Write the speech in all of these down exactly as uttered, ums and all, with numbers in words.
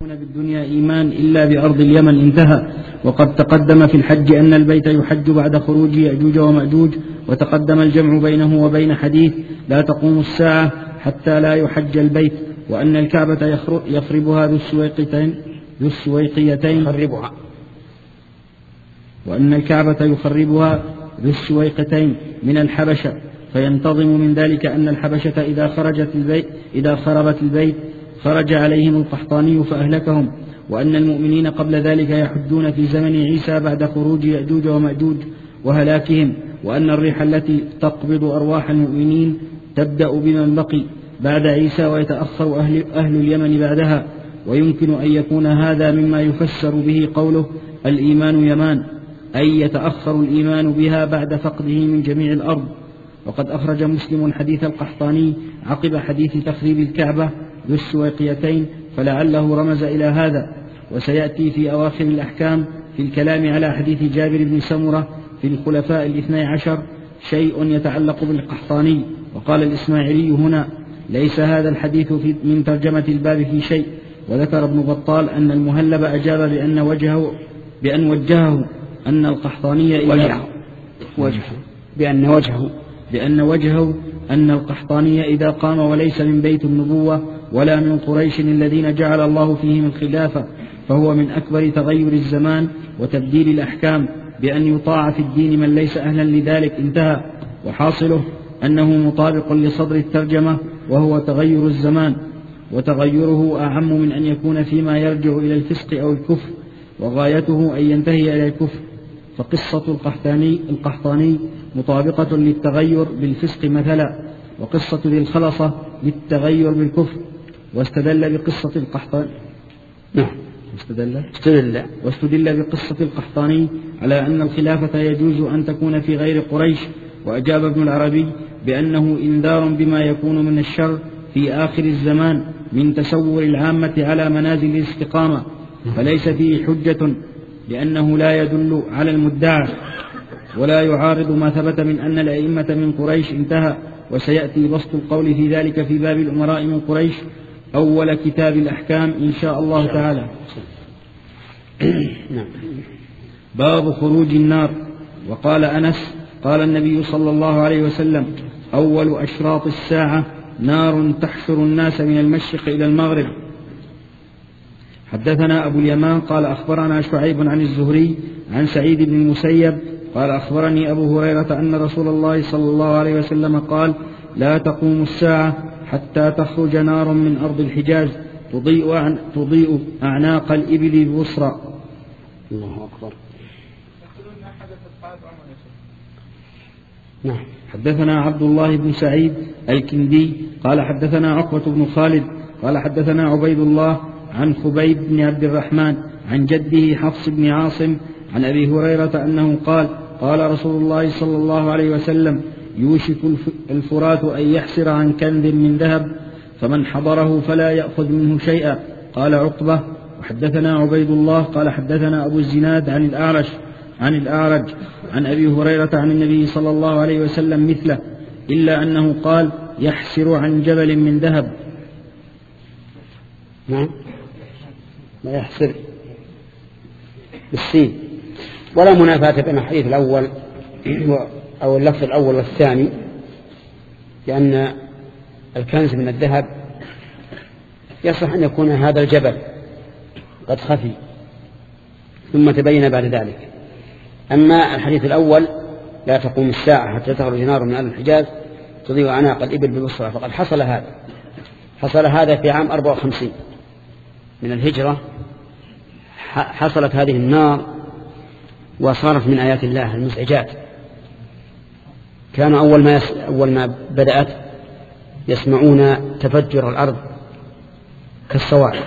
بالدنيا إيمان إلا بأرض اليمن انتهى. وقد تقدم في الحج أن البيت يحج بعد خروج يأجوج ومأجوج، وتقدم الجمع بينه وبين حديث لا تقوم الساعة حتى لا يحج البيت، وأن الكعبة يخربها ذو السويقتين ذو السويقيتين يخربها وأن الكعبة يخربها ذو السويقتين من الحبشة، فينتظم من ذلك أن الحبشة إذا خرجت البيت إذا خربت البيت خرج عليهم القحطاني فأهلكهم، وأن المؤمنين قبل ذلك يحجون في زمن عيسى بعد خروج يأجوج ومأجوج وهلاكهم، وأن الريح التي تقبض أرواح المؤمنين تبدأ بمن بقي بعد عيسى ويتأخر أهل, أهل اليمن بعدها. ويمكن أن يكون هذا مما يفسر به قوله الإيمان يمان، أي يتأخر الإيمان بها بعد فقده من جميع الأرض. وقد أخرج مسلم حديث القحطاني عقب حديث تخريب الكعبة ذو السويقيتين، فلعله رمز إلى هذا. وسيأتي في أواخر الأحكام في الكلام على حديث جابر بن سمرة في الخلفاء الاثني عشر شيء يتعلق بالقحطاني. وقال الإسماعيلي هنا ليس هذا الحديث في من ترجمة الباب في شيء. وذكر ابن بطال أن المهلب أجاب بأن وجهه بأن وجهه أن القحطاني وجهه وجهه بأن وجهه بأن وجهه أن القحطاني إذا قام وليس من بيت النبوة ولا من قريش الذين جعل الله فيهم الخلافة، فهو من أكبر تغير الزمان وتبديل الأحكام بأن يطاع في الدين من ليس أهلا لذلك انتهى. وحاصله أنه مطابق لصدر الترجمة وهو تغير الزمان، وتغيره أعم من أن يكون فيما يرجع إلى الفسق أو الكفر، وغايته أن ينتهي إلى الكفر. فقصة القحطاني, القحطاني مطابقة للتغير بالفسق مثلا، وقصة ذي الخلصة للتغير بالكفر. واستدل بقصة القحطاني نعم استدل استدل واستدل بقصة القحطاني على أن الخلافة يجوز أن تكون في غير قريش. وأجاب ابن العربي بأنه إنذار بما يكون من الشر في آخر الزمان من تسور العامة على منازل الاستقامة، فليس فيه حجة لأنه لا يدل على المدعى ولا يعارض ما ثبت من أن الأئمة من قريش انتهى. وسيأتي بسط القول في ذلك في باب الأمراء من قريش أول كتاب الأحكام إن شاء الله تعالى. باب خروج النار. وقال أنس قال النبي صلى الله عليه وسلم أول أشراط الساعة نار تحشر الناس من المشرق إلى المغرب. حدثنا أبو اليمان قال أخبرنا شعيب عن الزهري عن سعيد بن المسيب قال أخبرني أبو هريرة أن رسول الله صلى الله عليه وسلم قال لا تقوم الساعة حتى تخرج نار من أرض الحجاز تضيء, تضيء أعناق الإبل ببصرى. الله أكبر. نعم. حدثنا عبد الله بن سعيد الكندي قال حدثنا عقبة بن خالد قال حدثنا عبيد الله عن خبيب بن عبد الرحمن عن جده حفص بن عاصم عن أبي هريرة أنه قال قال رسول الله صلى الله عليه وسلم يوشك الفرات أن يحسر عن كنز من ذهب فمن حضره فلا يأخذ منه شيئا. قال عقبة وحدثنا عبيد الله قال حدثنا أبو الزناد عن الأعرج عن الأعرج عن أبي هريرة عن النبي صلى الله عليه وسلم مثله إلا أنه قال يحسر عن جبل من ذهب. نعم ما يحسر بالسين. ولا منافاة بين الحديث الأول أو اللفظ الأول والثاني، لأن الكنز من الذهب يصح أن يكون هذا الجبل قد خفي ثم تبين بعد ذلك. أما الحديث الأول لا تقوم الساعة حتى تخرج نار من أرض الحجاز تضيء أعناق الإبل ببصرى، فقد حصل هذا حصل هذا في عام أربعة وخمسين من الهجرة. حصلت هذه النار وصارت من آيات الله المزعجات. كانوا أول ما, يس... أول ما بدأت يسمعون تفجر الأرض كالصواعق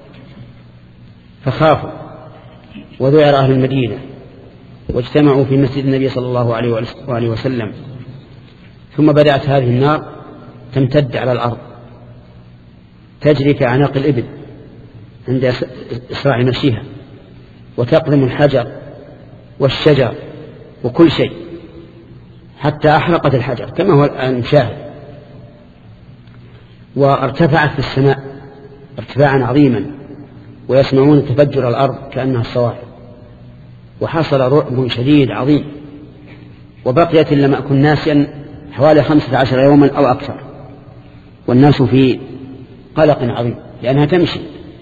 فخافوا وذعر أهل المدينة واجتمعوا في مسجد النبي صلى الله عليه وسلم. ثم بدأت هذه النار تمتد على الأرض تجري كأعناق الإبل عند إسراع مشيها وتقلم الحجر والشجر وكل شيء حتى أحرقت الحجر كما هو الآن مشاهد، وارتفعت في السماء ارتفاعا عظيما ويسمعون تفجر الأرض كأنها الصواعق، وحصل رعب شديد عظيم، وبقيت إن لم أكن ناسيا حوالي خمسة عشر يوما أو أكثر، والناس في قلق عظيم لأنها تمشي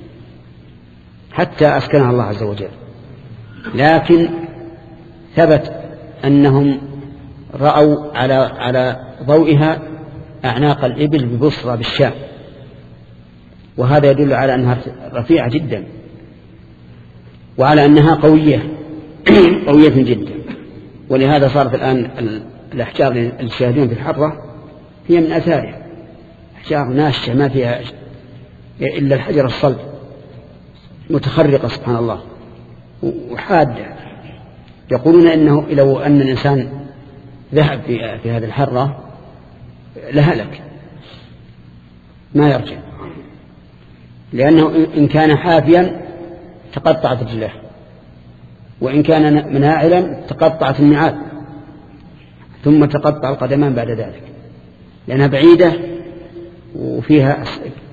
حتى أسكنها الله عز وجل. لكن ثبت أنهم رأوا على على ضوئها أعناق الإبل ببصرى بالشام، وهذا يدل على أنها رفيعة جدا وعلى أنها قوية قوية جدا. ولهذا صارت الآن الأحجار اللي تشاهدون في الحرة هي من أثارها أحجار ناشئة ما فيها إلا الحجر الصلب، متخرقة سبحان الله وحادة. يقولون إنه لو أن الإنسان ذهب في, في هذه الحرة لهلك ما يرجع، لأنه إن كان حافيا تقطعت رجله، وإن كان مناعلا تقطعت النعال، ثم تقطع القدمان بعد ذلك، لأنها بعيدة وفيها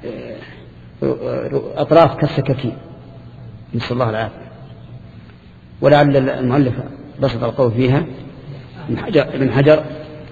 أطراف كالسكاكين، نسأل الله العافية. ولعل المؤلف بسط القول فيها من حجر, من حجر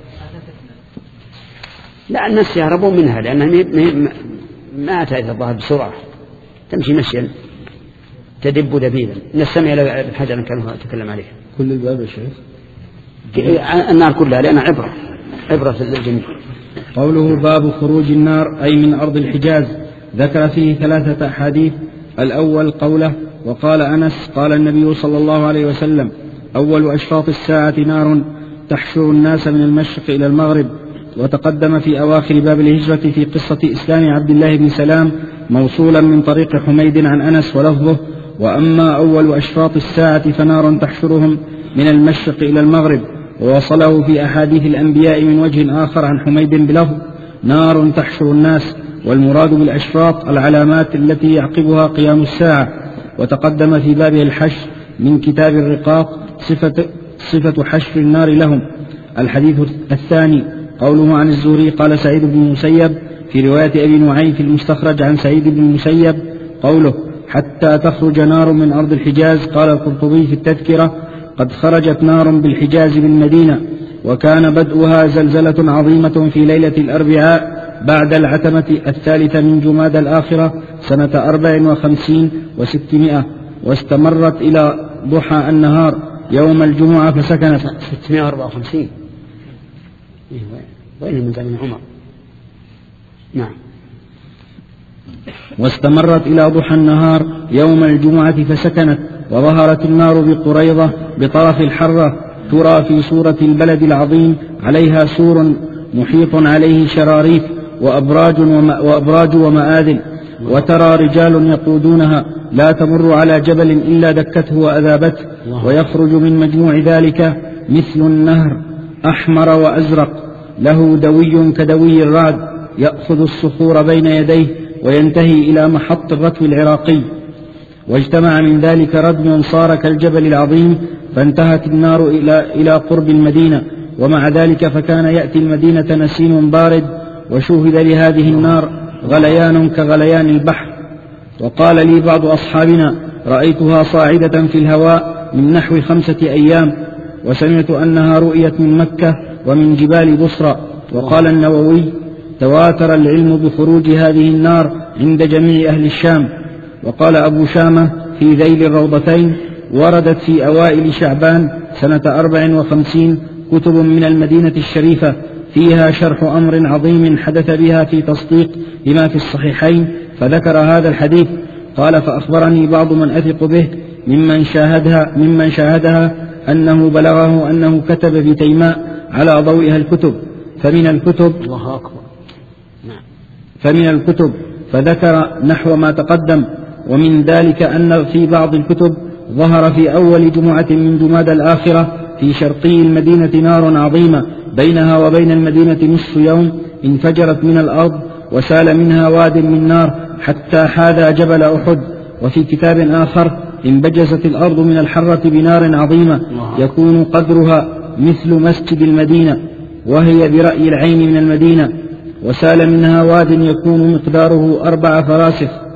لا الناس يهربون منها لأنها ما تأتي الظاهر بسرعة، تمشي مشيا تدب دبيبا. نستمع إلى الحجر كان تكلم عليه. كل الباب يا شيخ النار كلها لأنها عبرة عبرة للجميع. قوله باب خروج النار أي من أرض الحجاز، ذكر فيه ثلاثة أحاديث. الأول قوله وقال أنس قال النبي صلى الله عليه وسلم أول أشراط الساعة نار تحشر الناس من المشرق إلى المغرب. وتقدم في أواخر باب الهجرة في قصة إسلام عبد الله بن سلام موصولا من طريق حميد عن أنس ولفظه وأما أول أشراط الساعة فنار تحشرهم من المشرق إلى المغرب. ووصله في أحاديث الأنبياء من وجه آخر عن حميد بلفظ نار تحشر الناس، والمراد بالأشراط العلامات التي يعقبها قيام الساعة. وتقدم في باب الحشر من كتاب الرقاق صفة, صفة حشر النار لهم. الحديث الثاني قوله عن الزهري قال سعيد بن المسيب في رواية أبي نعيم في المستخرج عن سعيد بن المسيب قوله حتى تخرج نار من أرض الحجاز. قال القرطبي في التذكرة قد خرجت نار بالحجاز بالمدينة، وكان بدءها زلزلة عظيمة في ليلة الأربعاء بعد العتمة الثالثة من جماد الآخرة سنة أربع وخمسين وستمائة، واستمرت إلى ضحى النهار يوم الجمعة فسكنت ستمائة وأربعة وخمسين وين من زمن عمر. نعم. واستمرت إلى ضحى النهار يوم الجمعة فسكنت. وظهرت النار بقريضة بطرف الحرة ترى في صورة البلد العظيم، عليها سور محيط عليه شراريف وأبراج, وما وأبراج ومآذن، وترى رجال يقودونها لا تمر على جبل إلا دكته وأذابته. ويخرج من مجموع ذلك مثل النهر أحمر وأزرق له دوي كدوي الرعد يأخذ الصخور بين يديه وينتهي إلى محط الرتو العراقي. واجتمع من ذلك ردم صار كالجبل العظيم، فانتهت النار إلى, إلى قرب المدينة. ومع ذلك فكان يأتي المدينة نسيم بارد، وشوهد لهذه النار غليان كغليان البحر. وقال لي بعض أصحابنا رأيتها صاعدة في الهواء من نحو خمسة أيام، وسمعت أنها رؤيت من مكة ومن جبال بصرى. وقال النووي تواتر العلم بخروج هذه النار عند جميع أهل الشام. وقال أبو شامة في ذيل الروضتين وردت في أوائل شعبان سنة أربع وخمسين كتب من المدينة الشريفة فيها شرح أمر عظيم حدث بها في تصديق لما في الصحيحين، فذكر هذا الحديث. قال فأخبرني بعض من أثق به ممن شاهدها, ممن شاهدها أنه بلغه أنه كتب في تيماء على ضوئها الكتب. فمن الكتب الله أكبر. فمن الكتب فذكر نحو ما تقدم. ومن ذلك أن في بعض الكتب ظهر في أول جمعة من جماد الآخرة في شرقي المدينة نار عظيمة بينها وبين المدينة نصف يوم، انفجرت من الأرض وسال منها واد من نار حتى حاذى جبل أحد. وفي كتاب آخر انبجست الأرض من الحرة بنار عظيمة يكون قدرها مثل مسجد المدينة، وهي برأي العين من المدينة، وسال منها واد يكون مقداره أربع فراسخ.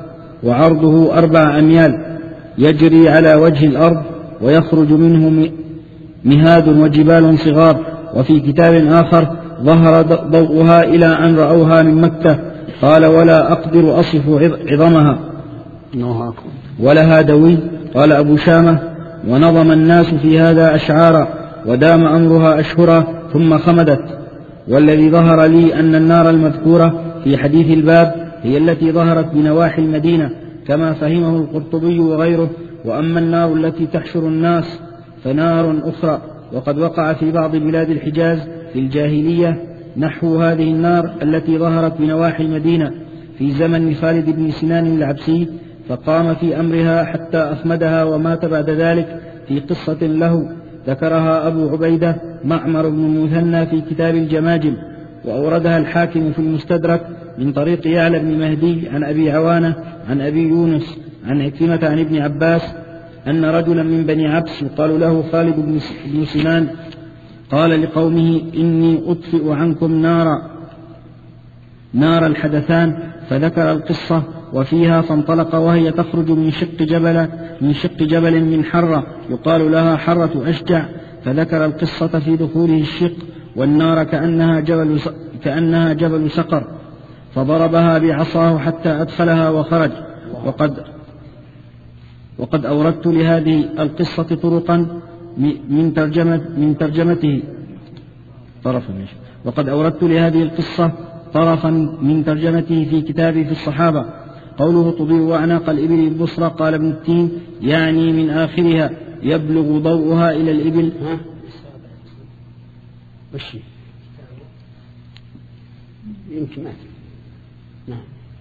وعرضه أربع أميال يجري على وجه الأرض ويخرج منه مهاد وجبال صغار. وفي كتاب آخر ظهر ضوءها إلى أن رأوها من مكة. قال ولا أقدر أصف عظمها ولها دوي. قال أبو شامة ونظم الناس في هذا أشعارا ودام أمرها أشهرا ثم خمدت. والذي ظهر لي أن النار المذكورة في حديث الباب هي التي ظهرت بنواحي المدينة كما فهمه القرطبي وغيره. وأما النار التي تحشر الناس فنار أخرى. وقد وقع في بعض بلاد الحجاز في الجاهلية نحو هذه النار التي ظهرت بنواحي المدينة في زمن خالد بن سنان العبسي، فقام في أمرها حتى أخمدها ومات بعد ذلك في قصة له ذكرها أبو عبيدة معمر بن المثنى في كتاب الجماجم، وأوردها الحاكم في المستدرك من طريق يعلى بن مهدي عن أبي عوانة عن أبي يونس عن عكرمة عن ابن عباس أن رجلا من بني عبس يقال له خالد بن سنان قال لقومه إني أطفئ عنكم نارا نار الحدثان، فذكر القصة وفيها فانطلق وهي تخرج من شق جبل من شق جبل من حرة يقال لها حرة أشجع، فذكر القصة في دخوله الشق والنار كأنها جبل كأنها جبل سقر، فضربها بعصاه حتى أدخلها وخرج. وقد وقد أوردت لهذه القصة طرقا من ترجمة من ترجمته طرفا وقد أوردت لهذه القصة طرفا من ترجمته في كتابي في الصحابة. قوله تضيء أعناق الإبل البصرى قال ابن التين يعني من آخرها يبلغ ضوءها إلى الإبل. ها؟ وشي يمكن ما نعم.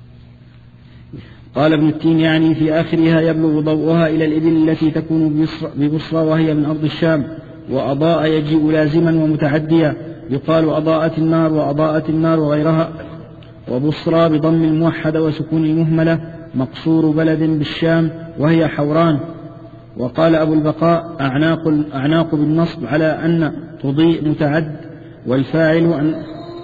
قال ابن التين يعني في آخرها يبلغ ضوءها إلى الإبل التي تكون ببصرى وهي من أرض الشام. وأضاء يجيء لازما ومتعديا يقال أضاءت النار وأضاءت النار وغيرها. وبصرى بضم الموحدة وسكون المهملة مقصور بلد بالشام وهي حوران. وقال أبو البقاء أعناق, أعناق بالنصب على أن تضيء متعد والفاعل أن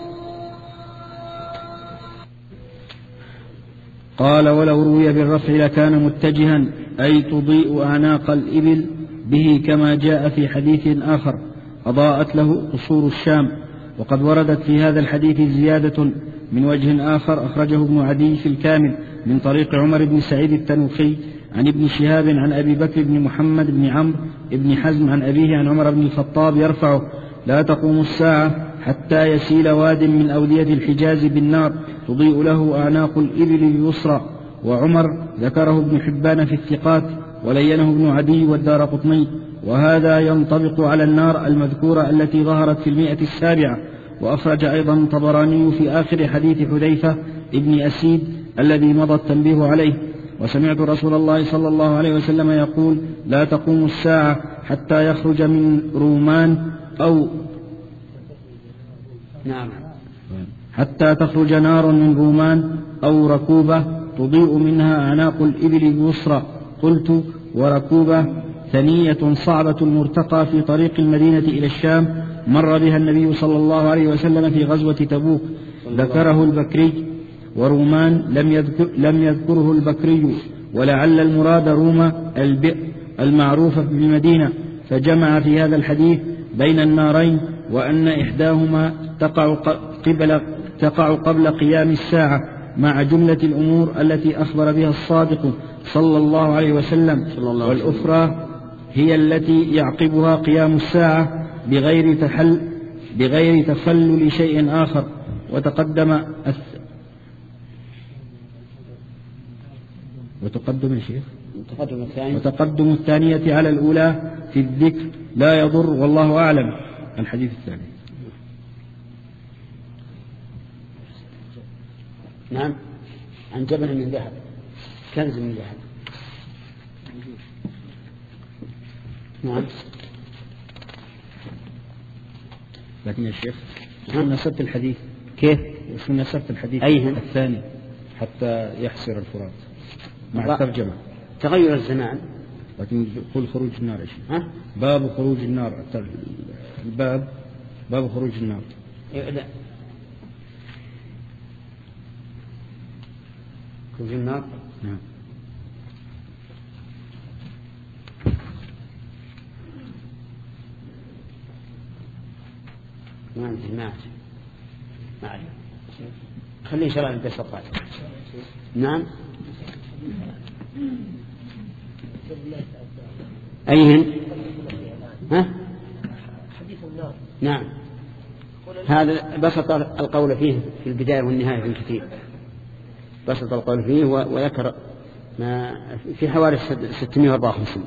قال ولو روي بالرفع لكان متجها أي تضيء أعناق الإبل به كما جاء في حديث آخر أضاءت له قصور الشام. وقد وردت في هذا الحديث زيادة من وجه آخر أخرجه ابن عدي في الكامل من طريق عمر بن سعيد التنوخي عن ابن شهاب عن أبي بكر بن محمد بن عمرو بن حزم عن أبيه عن عمر بن الخطاب يرفعه لا تقوم الساعة حتى يسيل واد من أودية الحجاز بالنار تضيء له أعناق الإبل اليسرى. وعمر ذكره ابن حبان في الثقات ولينه ابن عدي والدارقطني. وهذا ينطبق على النار المذكورة التي ظهرت في المئة السابعة. وأخرج أيضا الطبراني في آخر حديث حذيفة ابن أسيد الذي مضى التنبيه عليه. وسمعت رسول الله صلى الله عليه وسلم يقول لا تقوم الساعة حتى يخرج من رومان أو نعم حتى تخرج نار من رومان أو ركوبة تضيء منها أعناق الإبل اليسرى. قلت وركوبة ثنية صعبة المرتقى في طريق المدينة إلى الشام مر بها النبي صلى الله عليه وسلم في غزوة تبوك ذكره البكري. ورومان لم, يذكر لم يذكره البكري ولعل المراد روما البئر المعروفة بالمدينة، فجمع في هذا الحديث بين النارين وأن إحداهما تقع قبل, تقع قبل قيام الساعة مع جملة الأمور التي أخبر بها الصادق صلى الله عليه وسلم، والأخرى هي التي يعقبها قيام الساعة بغير تحل بغير تخلل شيء آخر. وتقدم وتقدم الشيخ وتقدم الثانية وتقدم الثانية على الأولى في الذكر لا يضر والله أعلم. الحديث الثاني نعم عن جبل من ذهب كنز من ذهب. نعم لكن يا شيخ شو نسبت الحديث كيف شو نسبت الحديث أيهم؟ الثاني حتى يحسر الفرات مع الترجمة تغير الزمان. لكن يقول خروج النار إيش ها؟ باب خروج النار الباب باب خروج النار لا خروج النار نعم ما عندي ما عندي ما عندي خليه إن شاء الله الدرس القادم. نعم أيهن ها نعم هذا بسط القول فيه في البداية والنهاية في الكثير بسط القول فيه وذكر ما في حوالي ستمائة وأربعة وخمسين.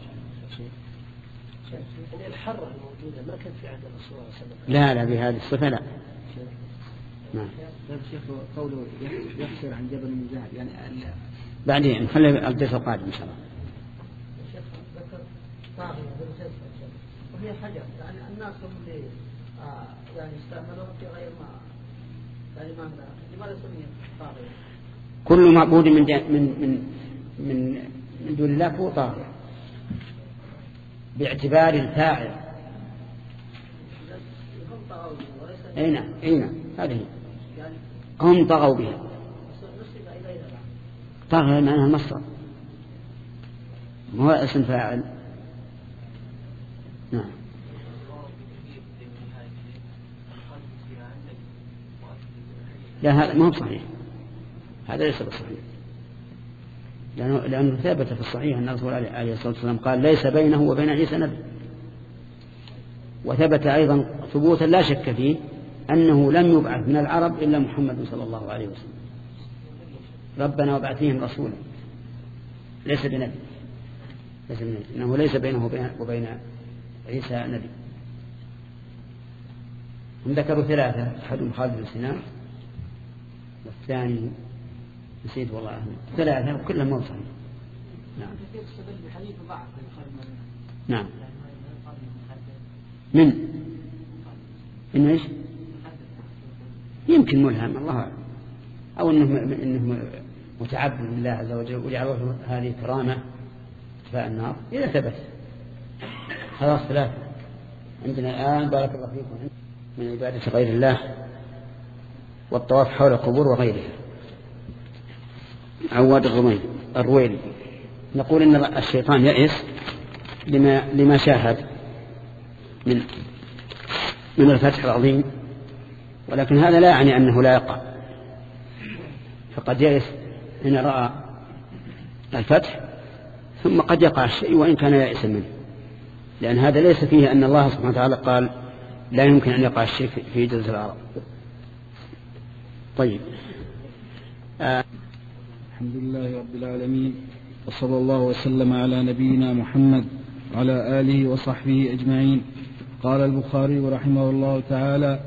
الحرة الموجودة ما كانت في عهد الرسول صلى الله عليه وسلم. لا لا بهذه الصفة لا. نعم. الشيخ قوله يحسر عن جبل من ذهب يعني بعدين نخلي الدرس القادم إن شاء الله. الشيخ ذكر طاغية بالجسد وهي حجر يعني الناس هم اللي آه يعني استعملوها في غير ما يعني ما لماذا سميت طاغية؟ كل معبود من من من من من دون الله فهو طاغية باعتبار الفاعل. أي نعم أي نعم هذه هم طغوا بها. طغى معناها المصدر هو اسم فاعل. نعم لا هذا ما هو صحيح هذا ليس بصحيح لأنه, لأنه ثابت في الصحيح أن الرسول عليه الصلاة والسلام قال ليس بينه وبين عيسى نبي. وثبت أيضا ثبوتا لا شك فيه أنه لم يبعث من العرب إلا محمد صلى الله عليه وسلم. ربنا وبعث فيهم رسولا ليس بنبي ليس بنبي إنه ليس بينه وبين عيسى نبي. هم ذكروا ثلاثة أحدهم خالد بن سنان والثاني نسيت والله ثلاثة وكلهم مو صحيح. نعم نعم من إنه إيش يمكن ملهم الله أعلم أو إنه إنه متعبد لله عز وجل وجعله هذه كرامة إطفاء النار إذا ثبت خلاص ثلاثة. عندنا الآن بارك الله فيكم من عبادة غير الله والطواف حول القبور وغيرها. عواد الرميل الرويلي نقول إن الشيطان يئس لما لما شاهد من من الفتح العظيم ولكن هذا لا يعني أنه لا يقع. فقد يئس إن رأى الفتح ثم قد يقع الشيء وإن كان يئسا منه لأن هذا ليس فيه أن الله سبحانه وتعالى قال لا يمكن أن يقع الشيء في جزيرة العرب. طيب آه. الحمد لله رب العالمين وصلى الله وسلم على نبينا محمد وعلى آله وصحبه أجمعين. قال البخاري رحمه الله تعالى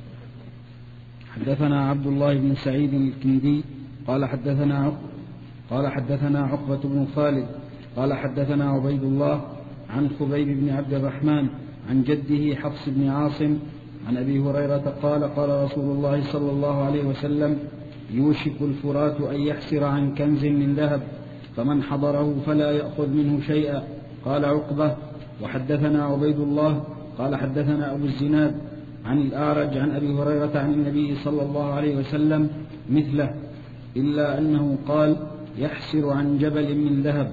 حدثنا عبد الله بن سعيد الكندي قال حدثنا عق... قال حدثنا عقبة بن خالد قال حدثنا عبيد الله عن خبيب بن عبد الرحمن عن جده حفص بن عاصم عن أبي هريرة قال قال رسول الله صلى الله عليه وسلم يوشك الفرات أن يحسر عن كنز من ذهب فمن حضره فلا يأخذ منه شيئا. قال عقبة وحدثنا عبيد الله قال حدثنا أبو الزناد عن الأعرج عن أبي هريرة عن النبي صلى الله عليه وسلم مثله إلا أنه قال يحسر عن جبل من ذهب.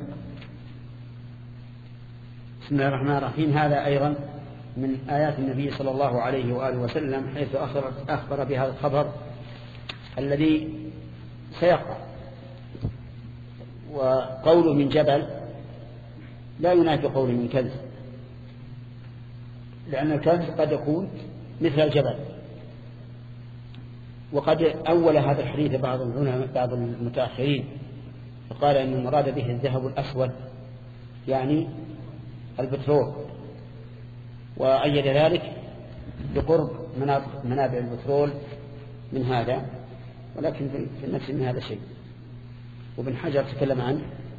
بسم الله الرحمن الرحيم. هذا أيضا من آيات النبي صلى الله عليه وآله وسلم حيث أخبر بهذا الخبر الذي سيقع. وقوله من جبل لا ينافي قوله من كنز لأن الكنز قد يكون مثل الجبل. وقد أول هذا الحديث بعض العلماء بعض المتأخرين فقال أن المراد به الذهب الأسود يعني البترول وأيد ذلك بقرب منابع البترول من هذا ولكن في النفس من هذا شيء. وابن حجر تكلم عنه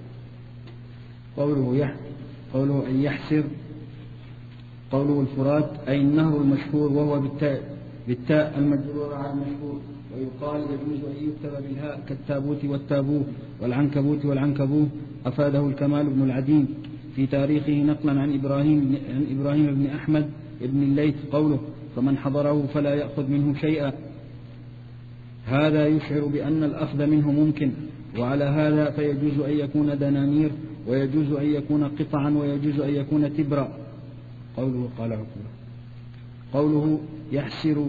قوله يح قوله أن يحسر قوله الفرات أي النهر المشهور وهو بالتاء بالتاء المجرورة على المشهور. ويقال يجوز أن يكتب بالهاء كالتابوت والتابوه والعنكبوت والعنكبوه. أفاده الكمال بن العديم في تاريخه نقلا عن إبراهيم عن إبراهيم بن أحمد بن الليث قوله فمن حضره فلا يأخذ منه شيئا. هذا يشعر بأن الأخذ منه ممكن وعلى هذا فيجوز أن يكون دنانير ويجوز أن يكون قطعا ويجوز أن يكون تبرا. قوله قال عقبة قوله يحسر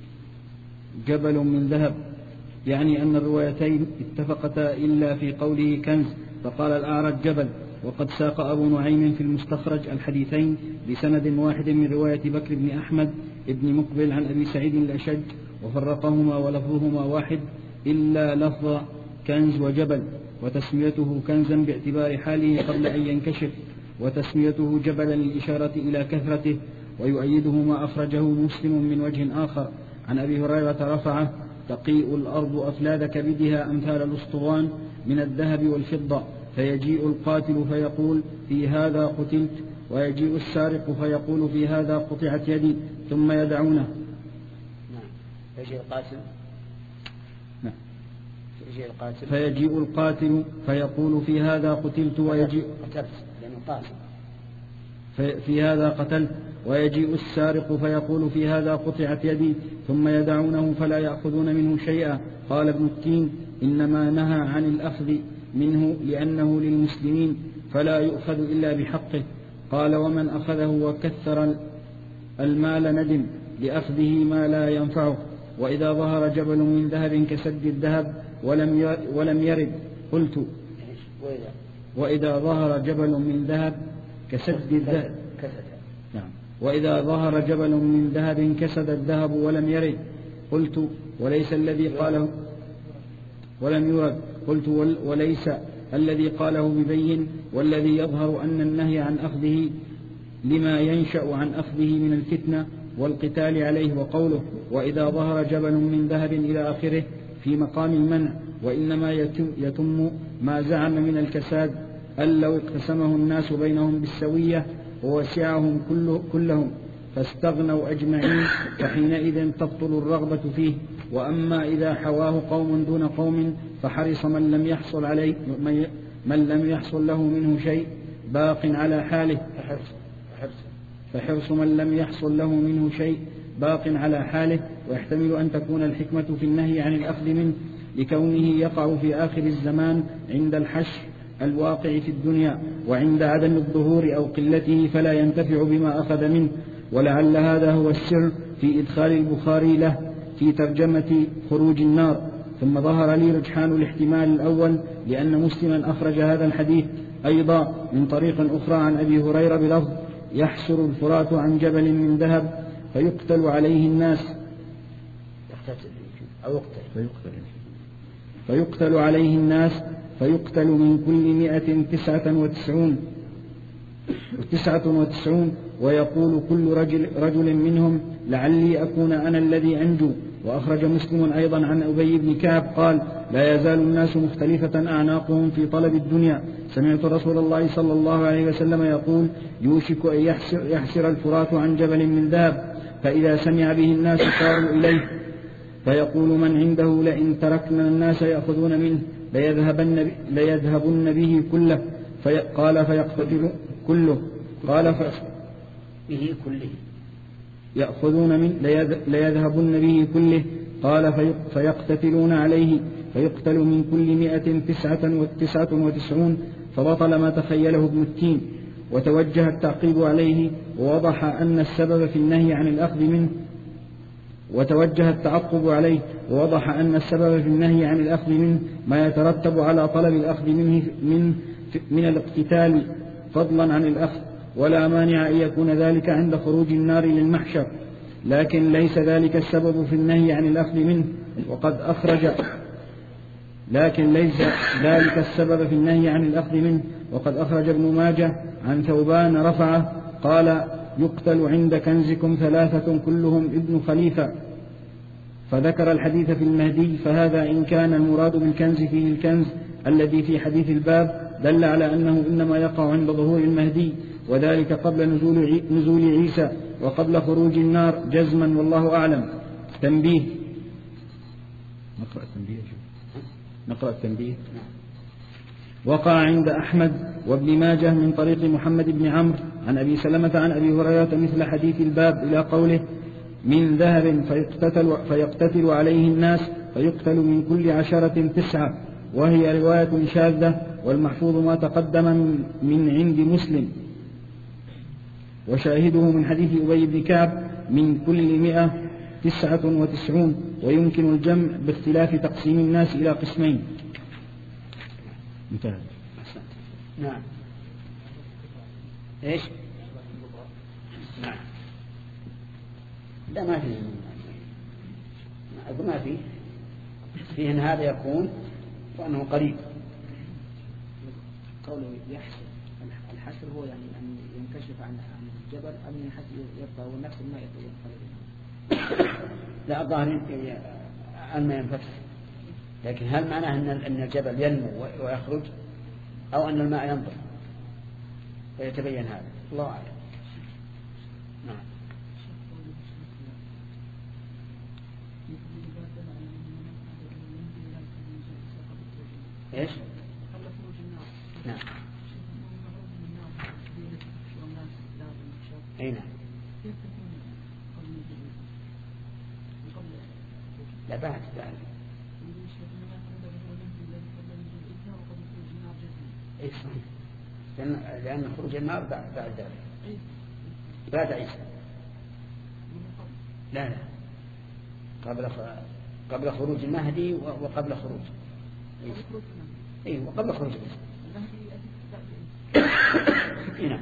جبل من ذهب يعني أن الروايتين اتفقتا إلا في قوله كنز، فقال الأعرج جبل. وقد ساق أبو نعيم في المستخرج الحديثين بسند واحد من رواية بكر بن أحمد ابن مقبل عن أبي سعيد الأشج، وفرقهما ولفظهما واحد إلا لفظ كنز وجبل، وتسميته كنزا باعتبار حاله قبل أن ينكشف، وتسميته جبلا للإشارة إلى كثرته. ويؤيده ما أخرجه مسلم من وجه آخر عن أبي هريرة رفعه: تقيء الأرض أفلاذ كبدها أمثال الأسطوان من الذهب والفضة، فيجيء القاتل فيقول في هذا قتلت، ويجيء السارق فيقول في هذا قطعت يدي، ثم يدعونه. نعم. يجيء القاتل نعم. يجيء القاتل فيجيء القاتل فيقول في هذا قتلت، ويجيء قتلت لأنه قاتل، في هذا قتلت، ويجيء السارق فيقول في هذا قطعت يدي، ثم يدعونه فلا يأخذون منه شيئا. قال ابن التين: إنما نهى عن الأخذ منه لأنه للمسلمين فلا يؤخذ إلا بحقه. قال: ومن أخذه وكثر المال ندم لأخذه ما لا ينفعه. وإذا ظهر جبل من ذهب كسد الذهب ولم ولم يرد قلت وإذا ظهر جبل من ذهب كسد الذهب نعم وإذا ظهر جبل من ذهب كسد الذهب ولم يرد قلت وليس الذي قاله ولم يرد قلت وليس الذي قاله ببين، والذي يظهر أن النهي عن أخذه لما ينشأ عن أخذه من الفتنة والقتال عليه. وقوله وإذا ظهر جبل من ذهب إلى آخره في مقام المنع، وإنما يتم ما زعم من الكساد أن لو اقتسمه الناس بينهم بالسوية ووسعهم كله كلهم فاستغنوا أجمعين فحينئذ تبطل الرغبة فيه. وأما إذا حواه قوم دون قوم فحرص من لم يحصل عليه من لم يحصل له منه شيء باق على حاله فحرص من لم يحصل له منه شيء باق على حاله. ويحتمل أن تكون الحكمة في النهي عن الأخذ منه لكونه يقع في آخر الزمان عند الحش الواقع في الدنيا وعند عدم الظهور أو قلته فلا ينتفع بما أخذ منه. ولعل هذا هو السر في إدخال البخاري له في ترجمة خروج النار. ثم ظهر لي رجحان الاحتمال الأول لأن مسلما أخرج هذا الحديث أيضا من طريق أخرى عن أبي هريرة بلفظ يحسر الفرات عن جبل من ذهب فيقتل عليه الناس أو يقتل فيقتل عليه الناس فيقتل من كل مئة تسعة وتسعون تسعة وتسعون ويقول كل رجل, رجل منهم لعلي أكون أنا الذي أنجو. وأخرج مسلم أيضا عن أبي بن كعب قال لا يزال الناس مختلفة أعناقهم في طلب الدنيا. سمعت رسول الله صلى الله عليه وسلم يقول يوشك أن يحسر, يحسر الفرات عن جبل من ذهب، فإذا سمع به الناس صاروا إليه فيقول من عنده لئن تركنا الناس يأخذون منه ليذهبن, ليذهبن به كله. في قال فيقتتل كله قال به كله يأخذون من ليذهبن به كله قال فيقتتلون عليه فيقتل من كل مئة تسعة وتسعة وتسعون. فبطل ما تخيله ابن التين. وتوجه التعقيب عليه ووضح أن السبب في النهي عن الأخذ منه وتوجه التعقب عليه ووضح أن السبب في النهي عن الأخذ منه ما يترتب على طلب الأخذ منه من, من الاقتتال فضلا عن الأخذ، ولا مانع أن يكون ذلك عند خروج النار للمحشر، لكن ليس ذلك السبب في النهي عن الأخذ منه. وقد أخرج لكن ليس ذلك السبب في النهي عن الأخذ منه وقد أخرج ابن ماجه عن ثوبان رفعه قال يقتل عند كنزكم ثلاثة كلهم ابن خليفة، فذكر الحديث في المهدي. فهذا إن كان المراد بالكنز فيه الكنز الذي في حديث الباب دل على أنه إنما يقع عند ظهور المهدي، وذلك قبل نزول, نزول عيسى وقبل خروج النار جزما، والله أعلم. تنبيه نقرأ التنبيه نقرأ التنبيه وقع عند أحمد وابن ماجه من طريق محمد بن عمرو عن أبي سلمة عن أبي هريرة مثل حديث الباب إلى قوله من ذهب فيقتتل, فيقتتل عليه الناس فيقتل من كل عشرة تسعة، وهي رواية شاذة، والمحفوظ ما تقدم من عند مسلم. وشاهده من حديث أبي بن كعب من كل مئة تسعة وتسعون، ويمكن الجمع باختلاف تقسيم الناس إلى قسمين. انتهى. نعم. إيش؟ نعم. لا ما فيه، أقول ما فيه، فيه أن هذا يكون وأنه قريب. قوله يحسن، الحسر هو يعني أن ينكشف عن الجبل أم يبقى ونفس الماء يطلق. لا الظاهر أن ما ينفتح، لكن هل معناه أن الجبل ينمو ويخرج أو أن الماء ينضح فيتبين هذا؟ الله أعلم. نعم. إيش؟ نعم. أي نعم. لا بعد بعد. إيه صحيح. لأن لأن خروج النار بعد بعد ذلك. بعد عيسى. لا لا. قبل قبل خروج المهدي وقبل خروج عيسى. إيه وقبل خروج عيسى. نعم.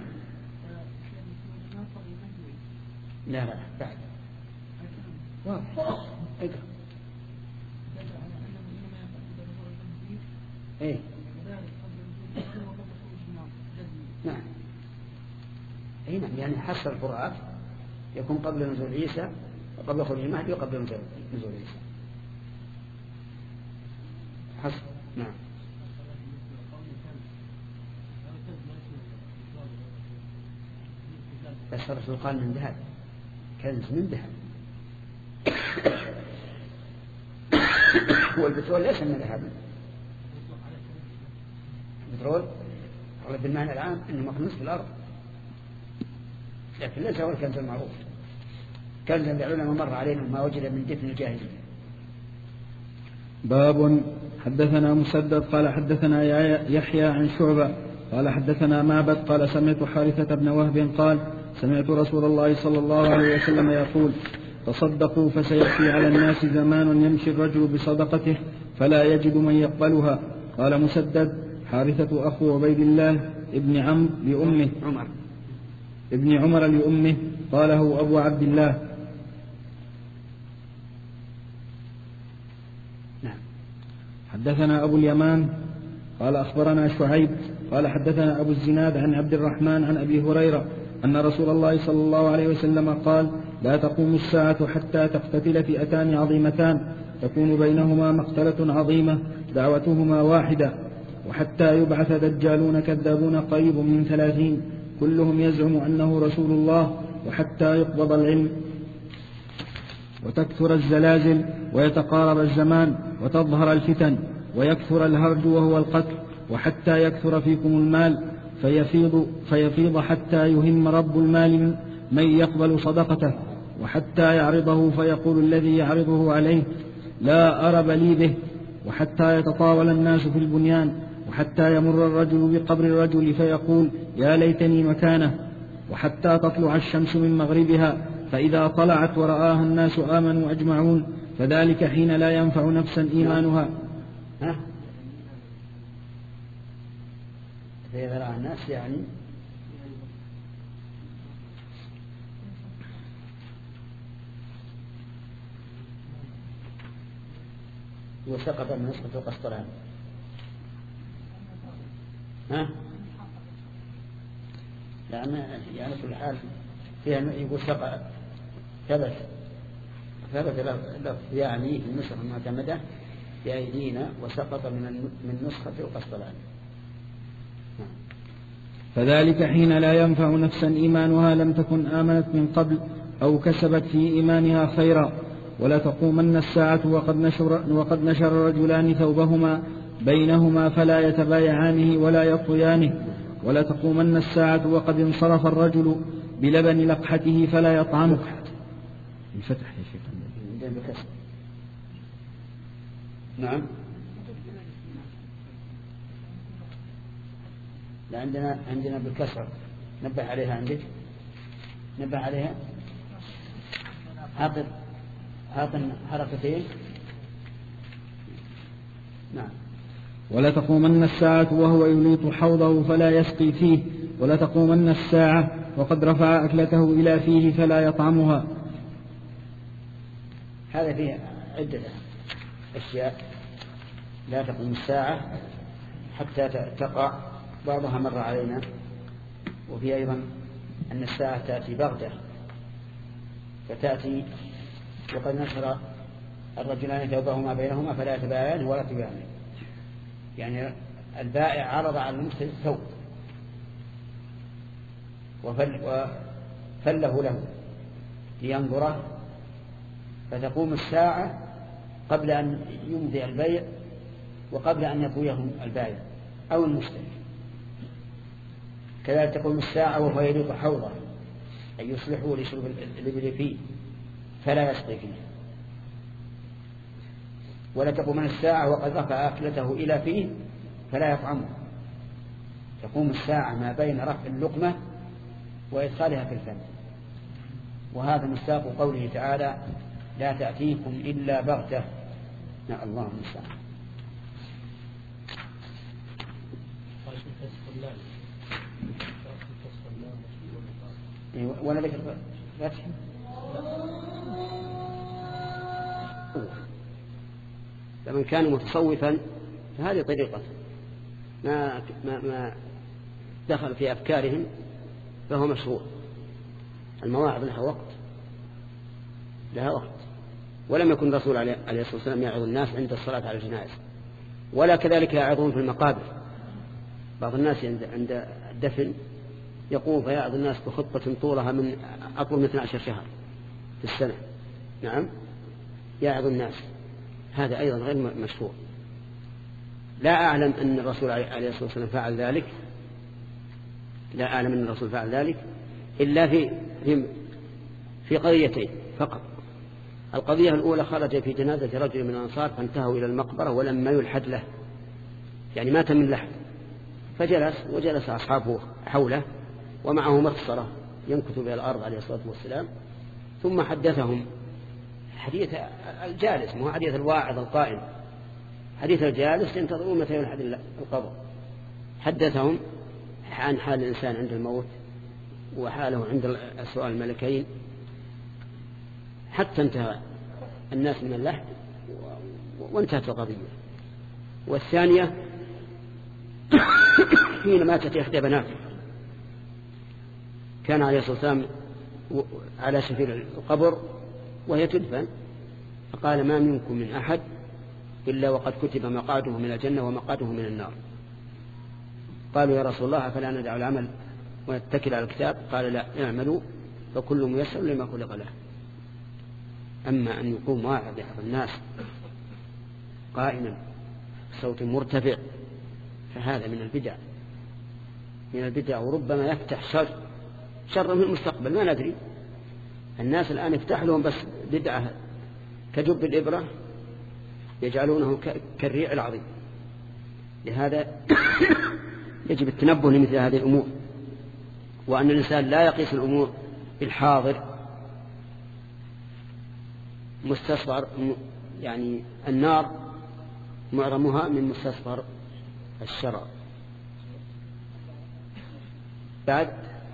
لا لا بعد. واضح. اقرأ. إيه. نعم. أي نعم، يعني حصر القرآن يكون قبل نزول عيسى وقبل خروج المهدي وقبل نزول عيسى. حصر. نعم. بس الرسول قال من ذهب، كنز من ذهب. والبترول ليس من ذهب. البترول على بالمعنى العام انه مكنوز في الارض، لكن ليس هو الكنز المعروف. كنز العلماء مر علينا ما وجد من دفن الجاهليه. باب. حدثنا مسدد قال حدثنا يحيى عن شعبة قال حدثنا معبد قال سمعت حارثة بن وهب قال سمعت رسول الله صلى الله عليه وسلم يقول تصدقوا فسيأتي على الناس زمان يمشي الرجل بصدقته فلا يجد من يقبلها. قال مسدد حارثة أخو عبيد الله ابن عمرو لأمه عمر ابن عمر لأمه قاله أبو عبد الله. نعم. حدثنا أبو اليمان قال أخبرنا شعيب قال حدثنا أبو الزناد عن عبد الرحمن عن أبي هريرة أن رسول الله صلى الله عليه وسلم قال لا تقوم الساعة حتى تقتتل فئتان عظيمتان تكون بينهما مقتلة عظيمة دعوتهما واحدة وحتى يبعث دجالون كذابون قريب من ثلاثين كلهم يزعم أنه رسول الله وحتى يقبض العلم وتكثر الزلازل ويتقارب الزمان وتظهر الفتن ويكثر الهرج وهو القتل وحتى يكثر فيكم المال فيفيض, فيفيض حتى يهم رب المال من يقبل صدقته وحتى يعرضه فيقول الذي يعرضه عليه لا أرب لي به وحتى يتطاول الناس في البنيان وحتى يمر الرجل بقبر الرجل فيقول يا ليتني مكانه وحتى تطلع الشمس من مغربها فإذا طلعت ورآها الناس آمنوا أجمعون فذلك حين لا ينفع نفسا إيمانها. ها؟ فإذا رأى الناس يعني وسقط من نسخة القسطلاني. ها؟ يعني يعني كل حال فيها يقول سقط ثبت ثبت لفظ يعني النسخة المعتمدة بأيدينا وسقط من من نسخة القسطلاني. فذلك حين لا ينفع نفسا إيمانها لم تكن آمنت من قبل أو كسبت في إيمانها خيرا ولا تقومن الساعة وقد نشر, وقد نشر الرجلان ثوبهما بينهما فلا يتبايعانه ولا يطويانه ولا تقومن الساعة وقد انصرف الرجل بلبن لقحته فلا يطعمه. الفتح يا شيخ. نعم. لا عندنا عندنا بالكسر. نبه عليها عندك. نبه عليها. عقب عقب حركتين. نعم. ولا تقومن الساعة وهو يليط حوضه فلا يسقي فيه، ولا تقومن الساعة وقد رفع أكلته إلى فيه فلا يطعمها. هذا فيه عدة أشياء. لا تقوم الساعة حتى تقع، بعضها مر علينا. وفي أيضا أن الساعة تأتي بغتة، فتأتي وقد نشر الرجلان ثوبهما بينهما فلا يتبايعان ولا تبايعان، يعني البائع عرض على المشتري الثوب وفل وفله له لينظره، فتقوم الساعة قبل أن يمضي البيع وقبل أن يطويه البائع أو المشتري. كذلك تقوم الساعة وهو يليق حوضه، أي يصلحه لشرب الإبل فيه فلا يسقي فيه. ولا تقوم الساعة وقد رفع أكلته إلى فيه فلا يطعمه. تقوم الساعة ما بين رفع اللقمة وإدخالها في الفم. وهذا مصداق قوله تعالى: لا تأتيكم إلا بغتة. نعم الله المستعان. ولا ذكر فتح فمن كان متصوفا فهذه طريقة ما, ما, ما دخل في أفكارهم فهو مشروع. المواعظ لها وقت لها وقت ولم يكن الرسول عليه الصلاة والسلام يعظ الناس عند الصلاة على الجنائز، ولا كذلك يعظون في المقابر. بعض الناس عند الدفن يقوم فيعظ الناس بخطبة طولها من أطول من اثني عشر شهر في السنة. نعم يعظ الناس، هذا أيضا غير مشروع. لا أعلم أن الرسول عليه الصلاة والسلام فعل ذلك، لا أعلم أن الرسول فعل ذلك إلا في في, في قضيتين فقط. القضية الأولى: خرج في جنازة رجل من الأنصار فانتهوا إلى المقبرة ولما يلحد له، يعني مات من لحد، فجلس وجلس أصحابه حوله ومعه مخصرة ينكت بها الأرض عليه الصلاة والسلام، ثم حدثهم حديث الجالس، مو حديث الواعظ القائم، حديث الجالس ينتظرون متى يلحد القبر. حدثهم عن حال الإنسان عند الموت وحاله عند السؤال الملكين حتى انتهى الناس من اللحد وانتهت القضية. والثانية حين ماتت إحدى بناته، كان عليه الصلاة والسلام على شفير القبر وهي تدفن، فقال: ما منكم من أحد إلا وقد كتب مقعده من الجنة ومقعده من النار. قالوا: يا رسول الله فلا ندع العمل ونتكل على الكتاب؟ قال: لا، اعملوا فكل ميسر لما خلق له. أما أن يقوم واحد يحضر الناس قائما بصوت مرتفع فهذا من البدع من البدع وربما يفتح شر شر من المستقبل ما ندري. الناس الآن يفتح لهم بس بدعة كجب الإبرة يجعلونه كالريع العظيم. لهذا يجب التنبه لمثل هذه الأمور، وأن الإنسان لا يقيس الأمور بالحاضر. مستصغر يعني النار معظمها من مستصغر الشرع. بعد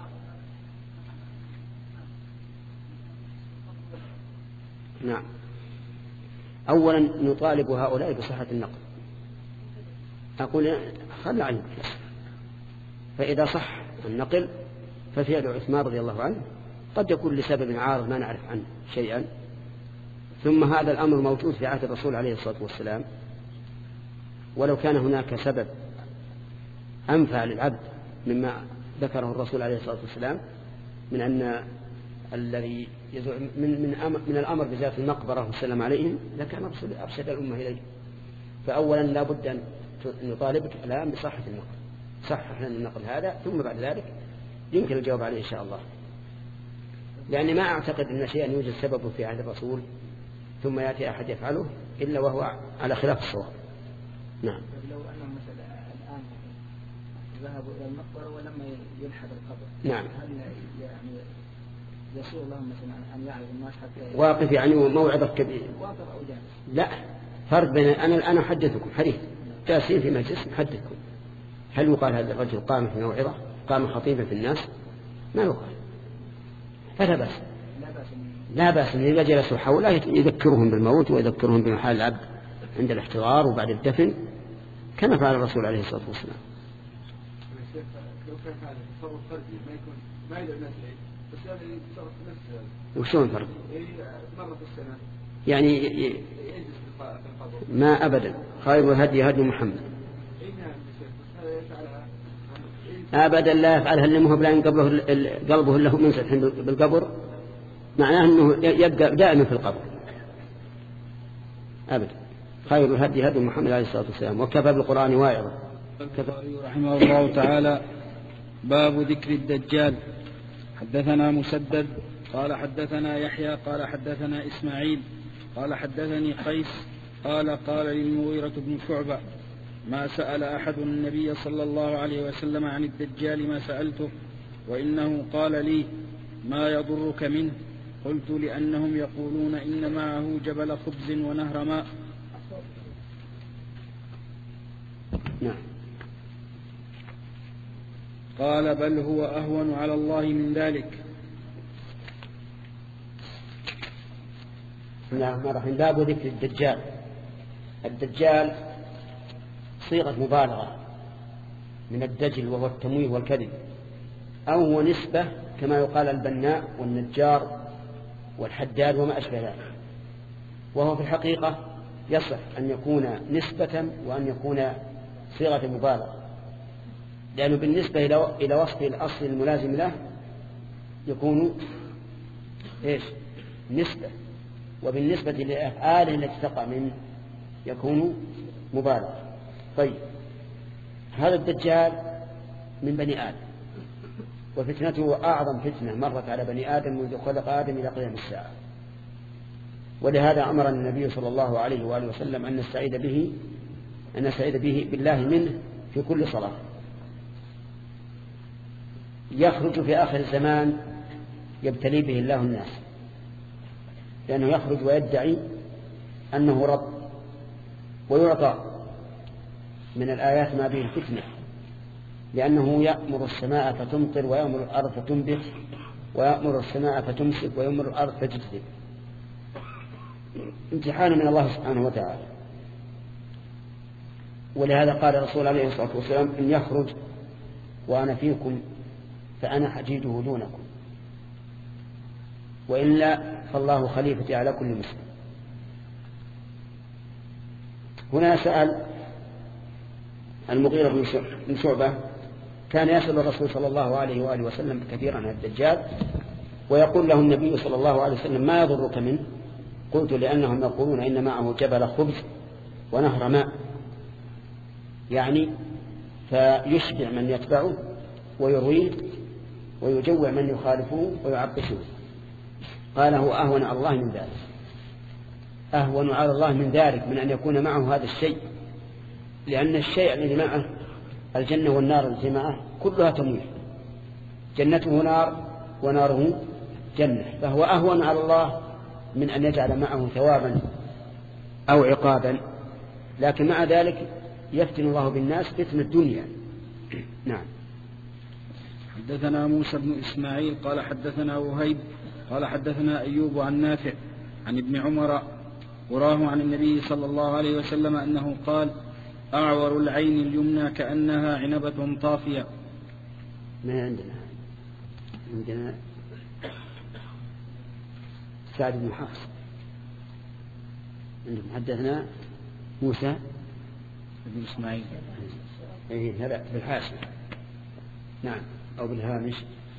نعم أولا نطالب هؤلاء بصحة النقل. أقول خلى عنه، فإذا صح النقل ففعل عثمان رضي الله عنه قد يكون لسبب عارض ما نعرف عنه شيئا، ثم هذا الأمر موجود في عهد الرسول عليه الصلاة والسلام. ولو كان هناك سبب أنفع للعبد مما ذكره الرسول عليه الصلاة والسلام من أن الذي يزعم من من, أمر من الأمر بزيارة المقبرة والسلام عليهم لكان الرسول أرشد الأمة إليه. فأولا لا بد أن نطالبك الآن بصحة النقل، صحح لنا النقل هذا، ثم بعد ذلك يمكن الجواب عليه إن شاء الله. لأني ما أعتقد أن شيئا يوجد سببه في عهد الرسول ثم يأتي أحد يفعله إلا وهو على خلاف الصواب. نعم. لو أنهم مثلا الآن ذهبوا إلى المقبرة ولما يلحد القبر، نعم، هل يعني يسوء الله مثلا أن يعرض الناس حتى واقف يعني موعظة كبيرة. واقف أو جالس. لا فرق بين أنا الآن أحدثكم حديث جالسين في مجلس محدثكم، هل يقال هذا الرجل قام في موعظة قام خطيبا في الناس؟ ما يقال. فلا بأس لا بأس أن إذا جلسوا حوله يذكرهم بالموت ويذكرهم بمحال العبد عند الاحتضار وبعد الدفن كما فعل الرسول عليه الصلاة والسلام. لو كان هذا تصرف فردي ما يكون ما يدعو الناس العيد بس هذا يتصرف نفسه. وشلون فرق؟ مرة في السنة يعني يجلس في القبر. ما أبدا خير الهدي هدي محمد. أبدا لا يفعلها إلا مهب لا ينقبله قلبه له منسح بالقبر، معناه أنه يبقى دائما في القبر أبدا. خير الهدي هدي محمد عليه الصلاة والسلام وكفى بالقرآن واعظا. رحمه الله تعالى. باب ذكر الدجال. حدثنا مسدد قال حدثنا يحيى قال حدثنا إسماعيل قال حدثني قيس قال قال للمغيرة بن شعبة ما سأل أحد النبي صلى الله عليه وسلم عن الدجال ما سألته، وإنه قال لي ما يضرك منه؟ قلت لأنهم يقولون إن معه جبل خبز ونهر ماء. نعم. قال بل هو أهون على الله من ذلك. نعم. مرحبا. باب ذكر الدجال. الدجال صيغة مبالغة من الدجل وهو التمويه والكذب، أو هو نسبة كما يقال البناء والنجار والحداد وما أشبه ذلك، وهو في الحقيقة يصح أن يكون نسبة وأن يكون صيغة مبالغة، لأنه بالنسبة إلى وصف الأصل الملازم له يكون إيش؟ نسبة، وبالنسبة لأفعاله التي تقع منه يكون مبالغة. طيب هذا الدجال من بني آدم، وفتنته أعظم فتنة مرت على بني آدم منذ خلق آدم إلى قيام الساعة، ولهذا أمر النبي صلى الله عليه وآله وسلم أن نستعيذ به أن نستعيذ به بالله منه في كل صلاة. يخرج في آخر الزمان يبتلي به الله الناس، لأنه يخرج ويدعي أنه رب، ويعطى من الآيات ما به الفتنة، لأنه يأمر السماء فتمطر ويأمر الأرض فتنبت ويأمر السماء فتمسك ويأمر الأرض فتجذب، امتحان من الله سبحانه وتعالى. ولهذا قال الرسول عليه الصلاة والسلام إن يخرج وأنا فيكم فأنا حجيجه دونكم، وإلا فالله خليفتي على كل مسلم. هنا سأل المغيرة بن شعبة، كان يسأل الرسول صلى الله عليه وآله وسلم كثيرا عن الدجال، ويقول له النبي صلى الله عليه وسلم ما يضرك منه؟ قلت لأنهم يقولون إن معه جبل خبز ونهر ماء، يعني فيشبع من يتبعه ويرويه ويجوع من يخالفه ويعطشه. قال هو أهون على الله من ذلك، أهون على الله من ذلك من أن يكون معه هذا الشيء، لأن الشيء الذي معه الجنة والنار التي معه كلها تمويه، جنته نار وناره جنة، فهو أهون على الله من أن يجعل معه ثوابا أو عقابا، لكن مع ذلك يفتن الله بالناس فتنة الدنيا. نعم. حدثنا موسى بن إسماعيل قال حدثنا وهيب قال حدثنا أيوب عن نافع عن ابن عمر وراه عن النبي صلى الله عليه وسلم أنه قال أعور العين اليمنى كأنها عنبة طافية. ما عندنا عندنا سعد بن حفص، عندنا حدثنا موسى بن إسماعيل إيه هذا بالحاشية نعم أو بالهامش،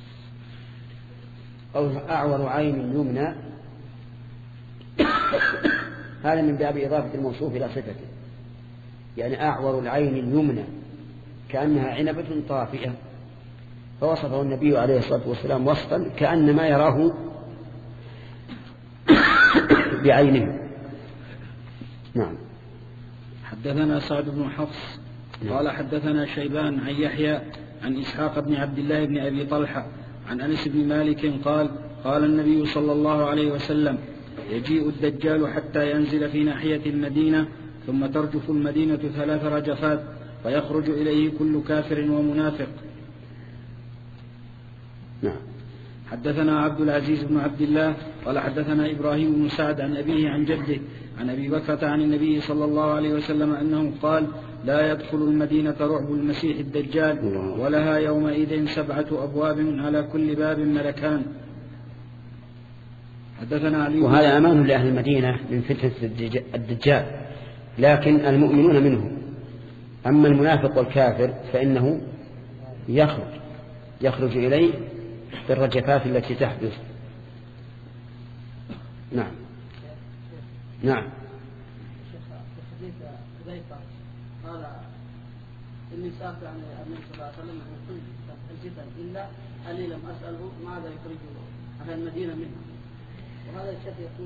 أو أعور عين يمنى، هذا من باب إضافة الموصوف إلى صفته، يعني أعور العين اليمنى كأنها عنبة طافئة، فوصفه النبي عليه الصلاة والسلام وصفا كأنما يراه بعينه. نعم. حدثنا سعد بن حفص قال حدثنا شيبان عن يحيى عن إسحاق بن عبد الله بن أبي طلحة عن أنس بن مالك قال قال النبي صلى الله عليه وسلم: يجيء الدجال حتى ينزل في ناحية المدينة ثم ترجف المدينة ثلاث رجفات فيخرج إليه كل كافر ومنافق. نعم. حدثنا عبد العزيز بن عبد الله قال حدثنا إبراهيم بن سعد عن أبيه عن جده عن أبي بكرة عن النبي صلى الله عليه وسلم أنه قال: لا يدخل المدينة رعب المسيح الدجال ولها يومئذ سبعة أبواب على كل باب ملكان. حدثنا علي. وهذا أمان لأهل المدينة من فتنة الدجال، لكن المؤمنون منه. أما المنافق والكافر فإنه يخرج يخرج إليه بالرجفات التي تحدث. نعم نعم. قال إني سألت عن النبي صلى الله عليه وسلم عن الفتن إلا أني لم أسأله ماذا يخرجه أهل المدينة منه. وهذا الشيء يقول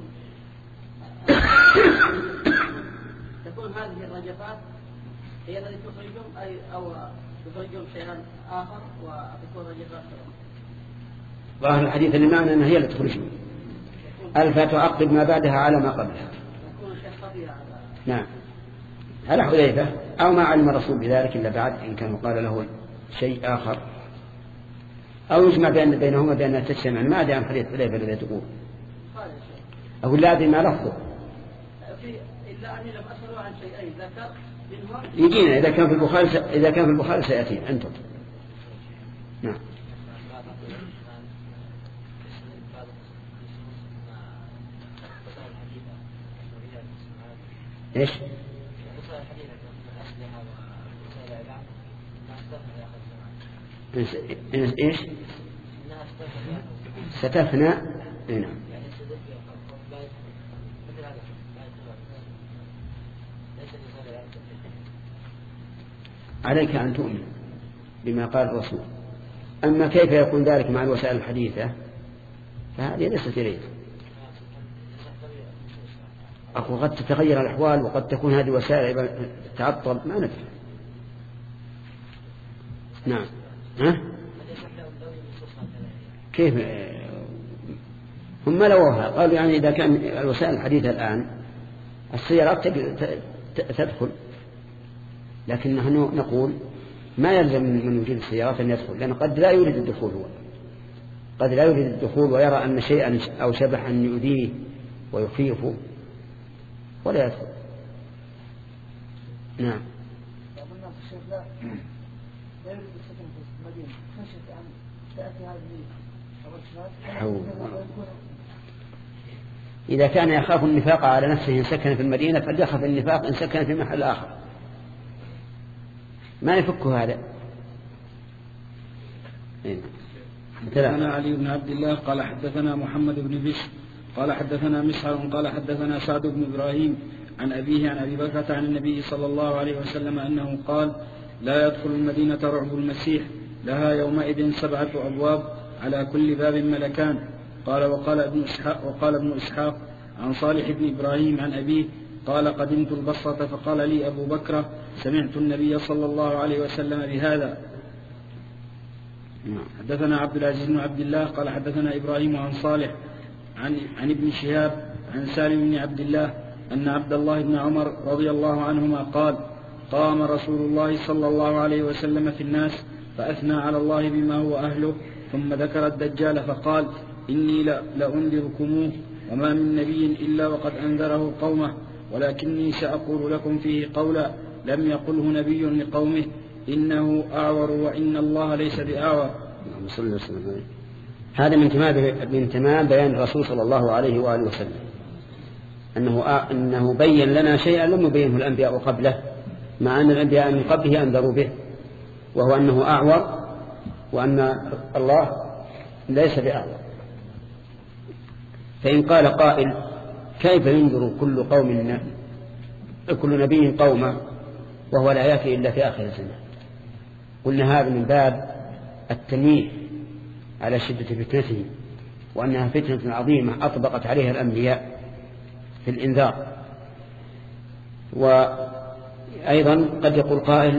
تكون هذه الرجفات هي التي تخرجهم أي أو تخرجهم شيئا آخر وتكون رجفات كذا. ظاهر الحديث اللي معنا أنها هي اللي تخرجهم، ألف تعقب ما بعدها على ما قبلها. نعم على حذيفة، أو ما علم الرسول بذلك إلا بعد إن كان قال له شيء آخر، أو يجمع بين بينهما بأنها تجتمع. ما أدري عن حديث حذيفة الذي تقول، أقول لا أدري ما لفظه إلا أني لم أسأله عن شيئين ذكر منهم يجينا إذا كان في البخاري إذا كان في البخاري سيأتي أنتم. نعم. إيش؟ إيش؟ ستفنى. نعم. عليك أن تؤمن بما قال الرسول. أما كيف يكون ذلك مع الوسائل الحديثة فهذه ليست إليه. أقول قد تتغير الأحوال وقد تكون هذه وسائل تعطل ما ندري. نعم. ها؟ كيف هم لوها قالوا يعني إذا كان الوسائل الحديثة الآن السيارات تدخل، لكن نحن نقول ما يلزم من وجود السيارات أن يدخل، لأنه قد لا يريد الدخول، هو قد لا يريد الدخول ويرى أن شيئا أو شبحا يؤذيه ويخيفه ولا يدخل. نعم. إذا كان يخاف النفاق على نفسه إن سكن في المدينة فليخف النفاق إن سكن في محل آخر، ما يفك هذا. حدثنا علي بن عبد الله قال حدثنا محمد بن بشر قال حدثنا مسعر قال حدثنا سعد بن إبراهيم عن أبيه عن أبي بكرة عن النبي صلى الله عليه وسلم أنه قال: لا يدخل المدينة رعب المسيح لها يومئذ سبعة أبواب على كل باب ملكان. قال وقال ابن إسحاق, وقال ابن إسحاق عن صالح بن إبراهيم عن أبيه قال: قدمت البصرة فقال لي أبو بكرة: سمعت النبي صلى الله عليه وسلم بهذا. حدثنا عبد العزيز بن عبد الله قال حدثنا إبراهيم عن صالح عن, عن ابن شهاب عن سالم بن عبد الله أن عبد الله بن عمر رضي الله عنهما قال: قام رسول الله صلى الله عليه وسلم في الناس فأثنى على الله بما هو أهله، ثم ذكر الدجال فقال: إني لأنذركموه وما من نبي إلا وقد أنذره قومه، ولكني سأقول لكم فيه قولا لم يقله نبي لقومه: إنه أعور وإن الله ليس بأعور. هذا من تمام من تمام بيان الرسول صلى الله عليه وآله وسلم أنه أنه بين لنا شيئا لم يبينه الأنبياء قبله، مع أن الأنبياء من قبله أنذروا به، وهو أنه أعور وأن الله ليس بأعور. فإن قال قائل: كيف ينذر كل قوم كل نبي قوما وهو لا يأتي إلا في آخر الزمان؟ قلنا هذا من باب التنويه على شدة فتنته، وأنها فتنة عظيمة أطبقت عليها الأنبياء في الإنذار. وأيضا قد يقول قائل: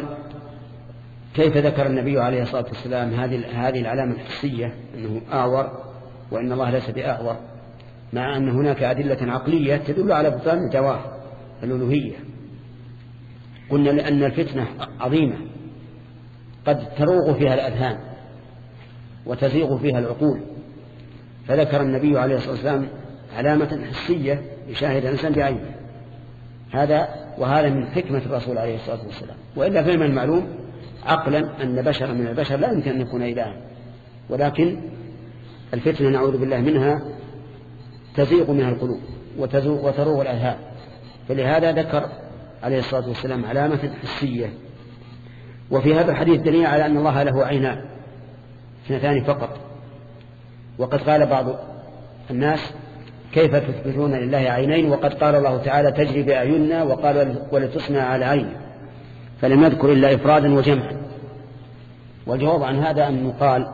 كيف ذكر النبي عليه الصلاة والسلام هذه هذه العلامة الحسية أنه أعور وإن الله ليس بأعور، مع أن هناك أدلة عقلية تدل على بطلان دواء الألوهية. قلنا لأن الفتنة عظيمة قد تروغ فيها الأذهان وتزيغ فيها العقول، فذكر النبي عليه الصلاة والسلام علامة حسية يشاهد الإنسان بعينه، هذا وهذا من حكمة الرسول عليه الصلاة والسلام. وإلا فهم المعلوم عقلا أن بشرا من البشر لا يمكن أن يكون إلها، ولكن الفتنة نعوذ بالله منها تزيغ منها القلوب وتروغ الأذهان، فلهذا ذكر عليه الصلاة والسلام علامة حسية. وفي هذا الحديث دليل على أن الله له عينان اثنتان فقط. وقد قال بعض الناس كيف تثبتون لله عينين وقد قال الله تعالى تجري بأعيننا وقال ولتصنع على عيني، فلم يذكر إلا إفرادا وجمعا. والجواب عن هذا أن يقال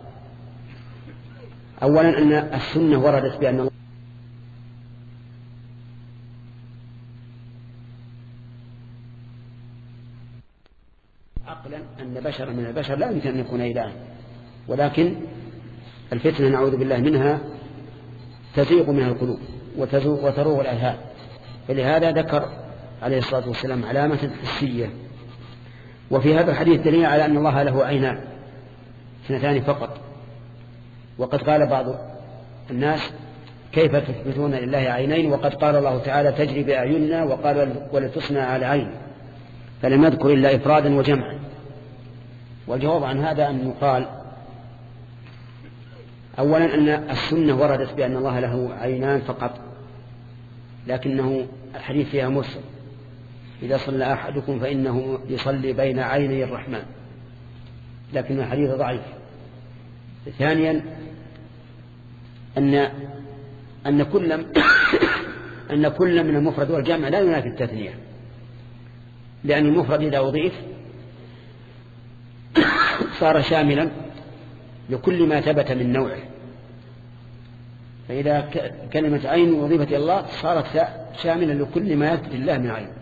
أولا أن السنة وردت بأن الله عقلا أن بشرا من البشر لا يمكن أن يكون إلها، ولكن الفتنة نعوذ بالله منها تزيغ منها القلوب وتروغ الأذهان، فلهذا ذكر عليه الصلاة والسلام علامة حسية. وفي هذا الحديث دليل على أن الله له عينان اثنتان فقط. وقد قال بعض الناس كيف تثبتون لله عينين وقد قال الله تعالى تجري بأعيننا وقال ولتصنع على عيني، فلم يذكر إلا إفرادا وجمعا. والجواب عن هذا أن يقال أولا أن السنة وردت بأن الله له عينان فقط، لكنه الحديث فيها مرسل، إذا صلى أحدكم فإنه يصلي بين عيني الرحمن، لكن الحديث ضعيف. ثانيا أن أن كل أن كل من المفرد والجمع لا ينافي التثنية، لأن المفرد إذا أضيف صار شاملا لكل ما ثبت من نوعه، فإذا كلمة عين أضيفت إلى الله صارت شاملا لكل ما يثبت الله من عين.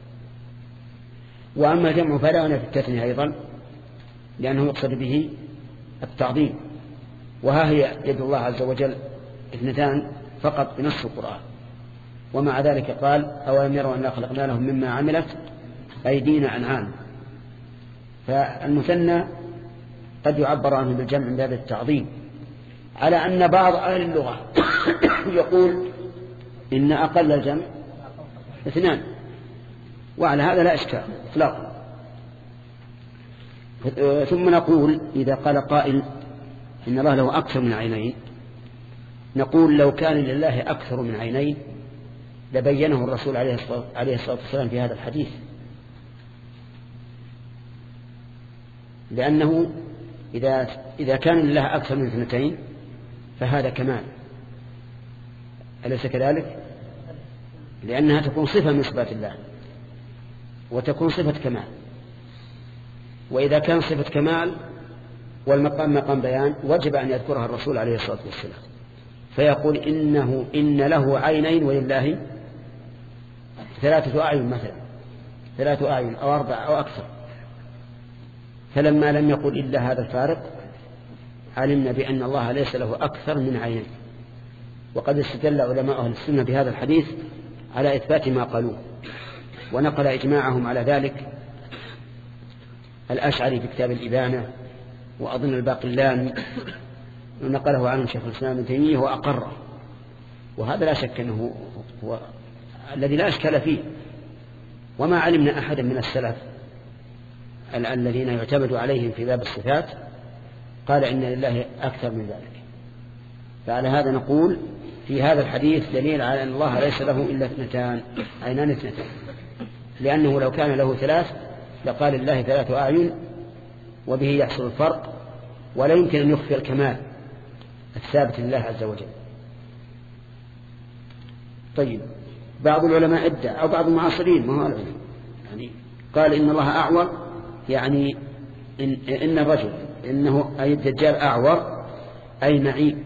وأما الجمع فلا ينافي التثنية أيضا، لأنه يقصد به التعظيم، وها هي يد الله عز وجل اثنتان فقط بنص القرآن. ومع ذلك قال أولم يروا أننا خلقنا لهم مما عملت أيدينا أنعام. فالمثنى قد يعبر عنه بالجمع من باب التعظيم، على أن بعض أهل اللغة يقول إن أقل الجمع اثنان، وعلى هذا لا إشكال إطلاقا. ثم نقول إذا قال قائل إن الله له أكثر من عينين، نقول لو كان لله أكثر من عينين لبينه الرسول عليه الصلاة والسلام في هذا الحديث، لأنه إذا إذا كان لله أكثر من اثنتين فهذا كمال، أليس كذلك؟ لأنها تكون صفة من صفات الله وتكون صفة كمال، وإذا كان صفة كمال والمقام مقام بيان وجب أن يذكرها الرسول عليه الصلاة والسلام، فيقول إنه إن له عينين ولله ثلاثة أعين مثلا، ثلاثة أعين أو أربعة أو أكثر. فلما لم يقل إلا هذا الفارق علمنا بأن الله ليس له أكثر من عينين. وقد استدل علماء أهل السنة بهذا الحديث على إثبات ما قالوه، ونقل إجماعهم على ذلك الأشعري في كتاب الإبانة، وأظن الباقلاني نقله عنه شيخ الإسلام ابن تيمية وأقره، وهذا لا شك أنه هو الذي لا أشكال فيه. وما علمنا أحدا من السلف الذين يعتمد عليهم في باب الصفات قال إن لله أكثر من ذلك. فعلى هذا نقول في هذا الحديث دليل على أن الله ليس له إلا اثنتان، عينان اثنتان، لأنه لو كان له ثلاث لقال الله ثلاث أعين، وبه يحصل الفرق، ولا يمكن أن يخفي الكمال الثابت لله عز وجل. طيب، بعض العلماء ادعى أو بعض المعاصرين ما هو العلماء يعني قال إن الله أعور، يعني إن, إن الرجل إنه أي الدجال أعور أي معيب،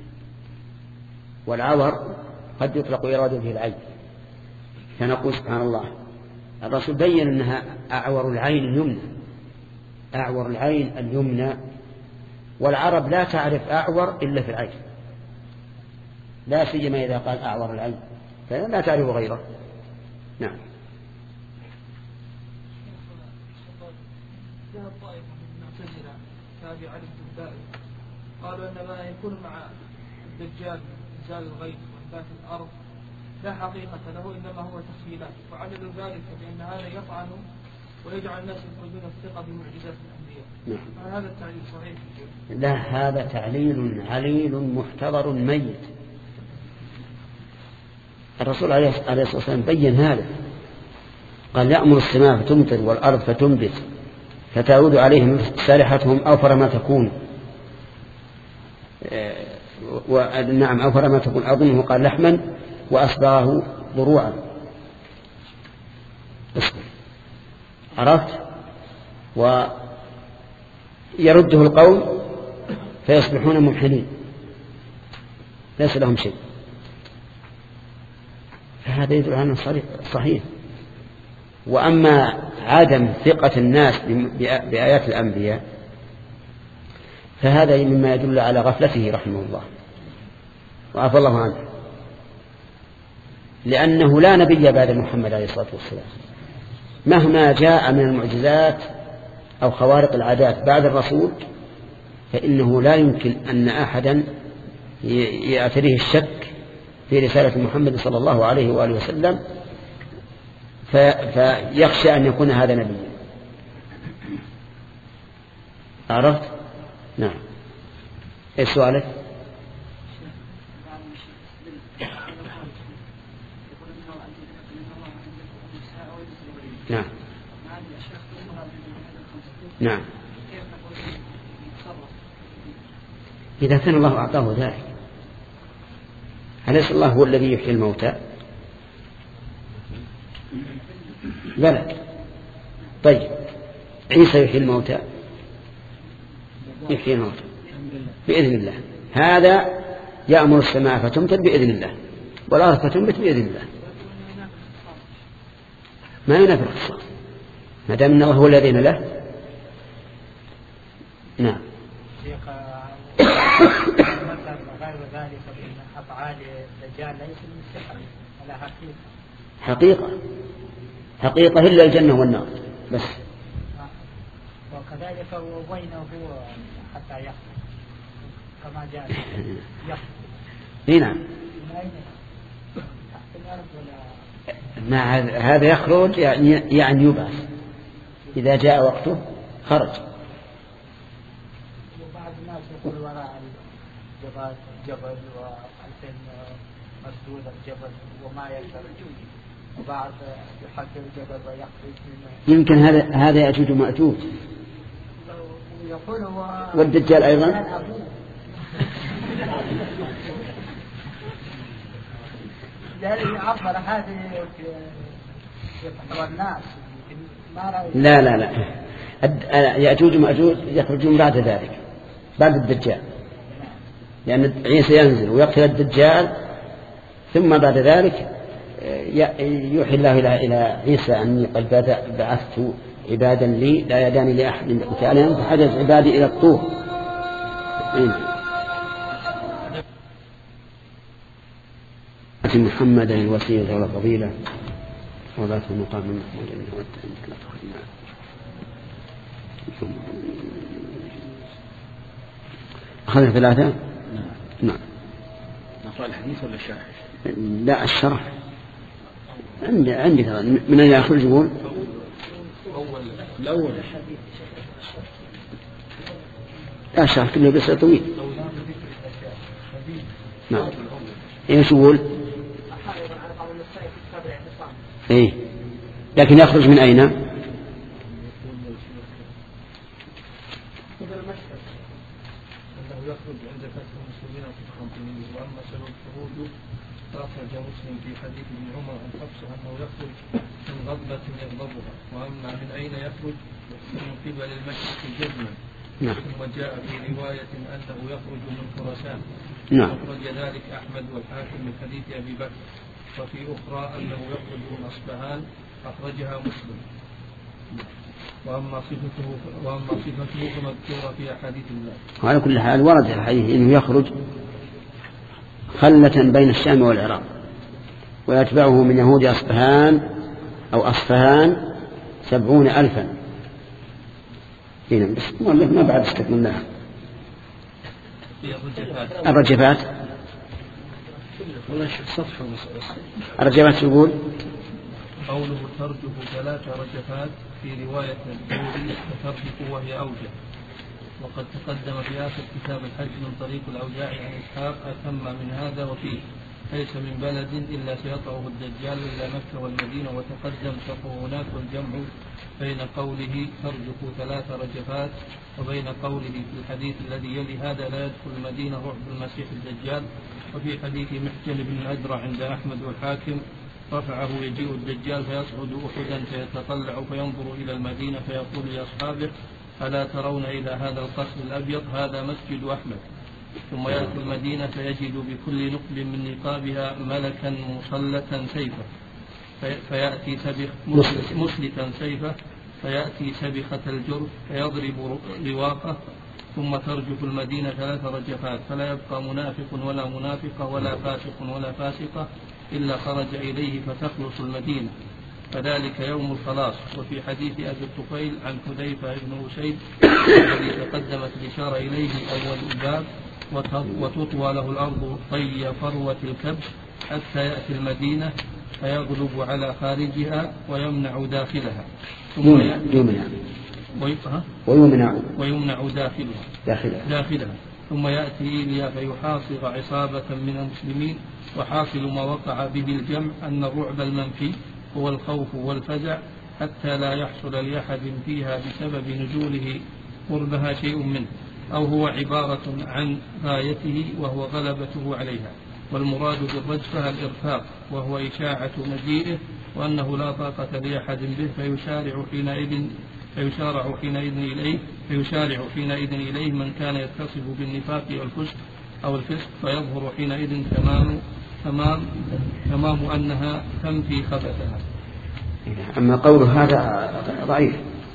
والعور قد يطلق إرادة به العين. فنقول سبحان الله الرسول بين أنها أعور العين اليمنى، أعور العين اليمنى، والعرب لا تعرف أعور إلا في العين، لا سيما إذا قال أعور العين فلا تعرف غيره. نعم. ذهب طائفة من المعتزلة كأبي علي الدردائي قالوا أن ما يكون مع الدجال إنزال الغيث وإنبات الأرض لا حقيقة له إنما هو تخيلات، وعللوا ذلك بأن هذا يطعن ويجعل الناس يفقدون الثقة بمعجزات الأنبياء. نعم. هذا التعليل صحيح؟ لا، هذا تعليل عليل محتضر ميت. الرسول عليه الصلاة والسلام بين هذا، قال يأمر السماء فتمطر والأرض فتنبت فتعود عليهم سالحتهم أوفر ما تكون، ونعم أوفر ما تكون أظنه قال لحما وأصبغه ضروعا. عرفت؟ ويرده القول فيصبحون ممحلين ليس لهم شيء. فهذا يدل على أنه صحيح. وأما عدم ثقة الناس بآيات الأنبياء فهذا مما يدل على غفلته رحمه الله وعفى الله عنه، لأنه لا نبي بعد محمد عليه الصلاة والسلام، مهما جاء من المعجزات أو خوارق العادات بعد الرسول فإنه لا يمكن أن أحدا يعتريه الشك في رسالة محمد صلى الله عليه وآله وسلم فيخشى أن يكون هذا نبيا. عرفت؟ نعم. ايش سؤالك؟ نعم نعم. إذا كان الله أعطاه ذلك، أليس الله هو الذي يحيي الموتى؟ بلى. طيب عيسى يحيي الموتى؟ يحيي الموتى بإذن الله. هذا يأمر السماء فتمطر بإذن الله والأرض فتنبت بإذن الله. ما ينافي الخصاص ما دام أنه هو الذين له. نعم. غير ذلك من أفعال الدجال ليس من السحر ولا حقيقة. حقيقة حقيقة إلا الجنة والنار بس. وكذلك وبينه هو حتى يخرج كما جاء يخرج. نعم. مع هذا يخرج يعني يعني يبعث إذا جاء وقته خرج. وبعض الناس يقول وراء الجبل جبل وألفين مسدود الجبل وما يخرج، وبعض يحكر الجبل ويخرج منه. يمكن هذا هذا يأجوج ومأجوج والدجال أيضا. لا لا لا يأجوج ومأجوج يخرجون بعد ذلك بعد الدجال، لأن عيسى ينزل ويقتل الدجال ثم بعد ذلك يوحي الله إلى عيسى أني قد بعثت عبادا لي لا يداني لأحد لقتالهم فحدث عبادي إلى الطور. محمدا الوسيلة والفضيلة وذات المقام المحمود إنه أنت أخذنا ثلاثة. نعم. نقرأ الحديث ولا الشرح؟ لا الشرح عندي عندي من أين يأخذ يقول الأول. لا الشرح كله بس طويل. نعم. إيش يقول؟ إيه لكن يخرج من أين؟ يخرج عند فتح المسلمين في الخمسين. وأما سبب خروجه فأخرج مسلم في حديث ابن عمر عن حفصه أنه يخرج من غضبة يغضبها. وأما من أين يخرج من قبل المشرق جزما. ثم جاء في رواية أنه يخرج من خراسان. أخرج ذلك أحمد والحاكم من حديث أبي بكر. وفي أخرى أنه يخرج من أصبهان أخرجها مسلم. وأما صفته وأما صفته فمذكورة في أحاديث الله. وعلى كل حال ورد الحديث إنه يخرج خلة بين الشام والعراق، ويتبعه من يهود أصفهان أو أصفهان سبعون ألفا. هنا بس والله ما بعد استكملناها. الرجفات والله شوف صفحة بس. الرجفات يقول قوله ترجف ثلاث رجفات في رواية الدوري ترجف وهي أوجه، وقد تقدم في آخر كتاب الحج من طريق الأوزاعي عن إسحاق أتم من هذا وفيه ليس من بلد إلا سيطعه الدجال إلا مكة والمدينة، وتقدم شرحه هناك والجمع بين قوله ترجف ثلاث رجفات وبين قوله في الحديث الذي يلي هذا لا يدخل المدينة رعب المسيح الدجال. وفي حديث محجن بن الأدرع عند أحمد والحاكم رفعه يجيء الدجال فيصعد أحدا فيتطلع فينظر إلى المدينة فيقول لأصحابه ألا ترون إلى هذا القصر الأبيض هذا مسجد أحمد، ثم يأتي المدينة فيجد بكل نقل من نقابها ملكا مسلتا سيفا فيأتي سبخ مسلتا سيفا فيأتي سبخة الجرف فيضرب رواقه، ثم ترجف المدينة ثلاث رجفات فلا يبقى منافق ولا منافقة ولا فاسق ولا فاسقة إلا خرج إليه فتخلص المدينة، فذلك يوم الخلاص. وفي حديث أبي الطفيل عن حذيفة بن أسيد الذي تقدمت الإشارة إليه أول الباب وتطوى له الأرض طي فروة الكبش حتى يأتي المدينة فيغلب على خارجها ويمنع داخلها ثم يمنع ويمنع ويمنع داخلها داخلها, داخلها. ثم يأتي إيليا فيحاصر عصابة من المسلمين، وحاصل ما وقع به الجمع أن الرعب المنفي هو الخوف والفزع حتى لا يحصل لأحد فيها بسبب نزوله قربها شيء منه، أو هو عبارة عن غايته وهو غلبته عليها. والمراد بالرجفة الإرفاق وهو إشاعة مجيئه وأنه لا طاقة لأحد به فيشارع حينئذ فيشارع حينئذ إليه فيشارع حينئذ إليه من كان يتصف بالنفاق والفسق أو الفسق فيظهر حينئذ تمام تمام تمام أنها تنفي خبثها. أما قول هذا ضعيف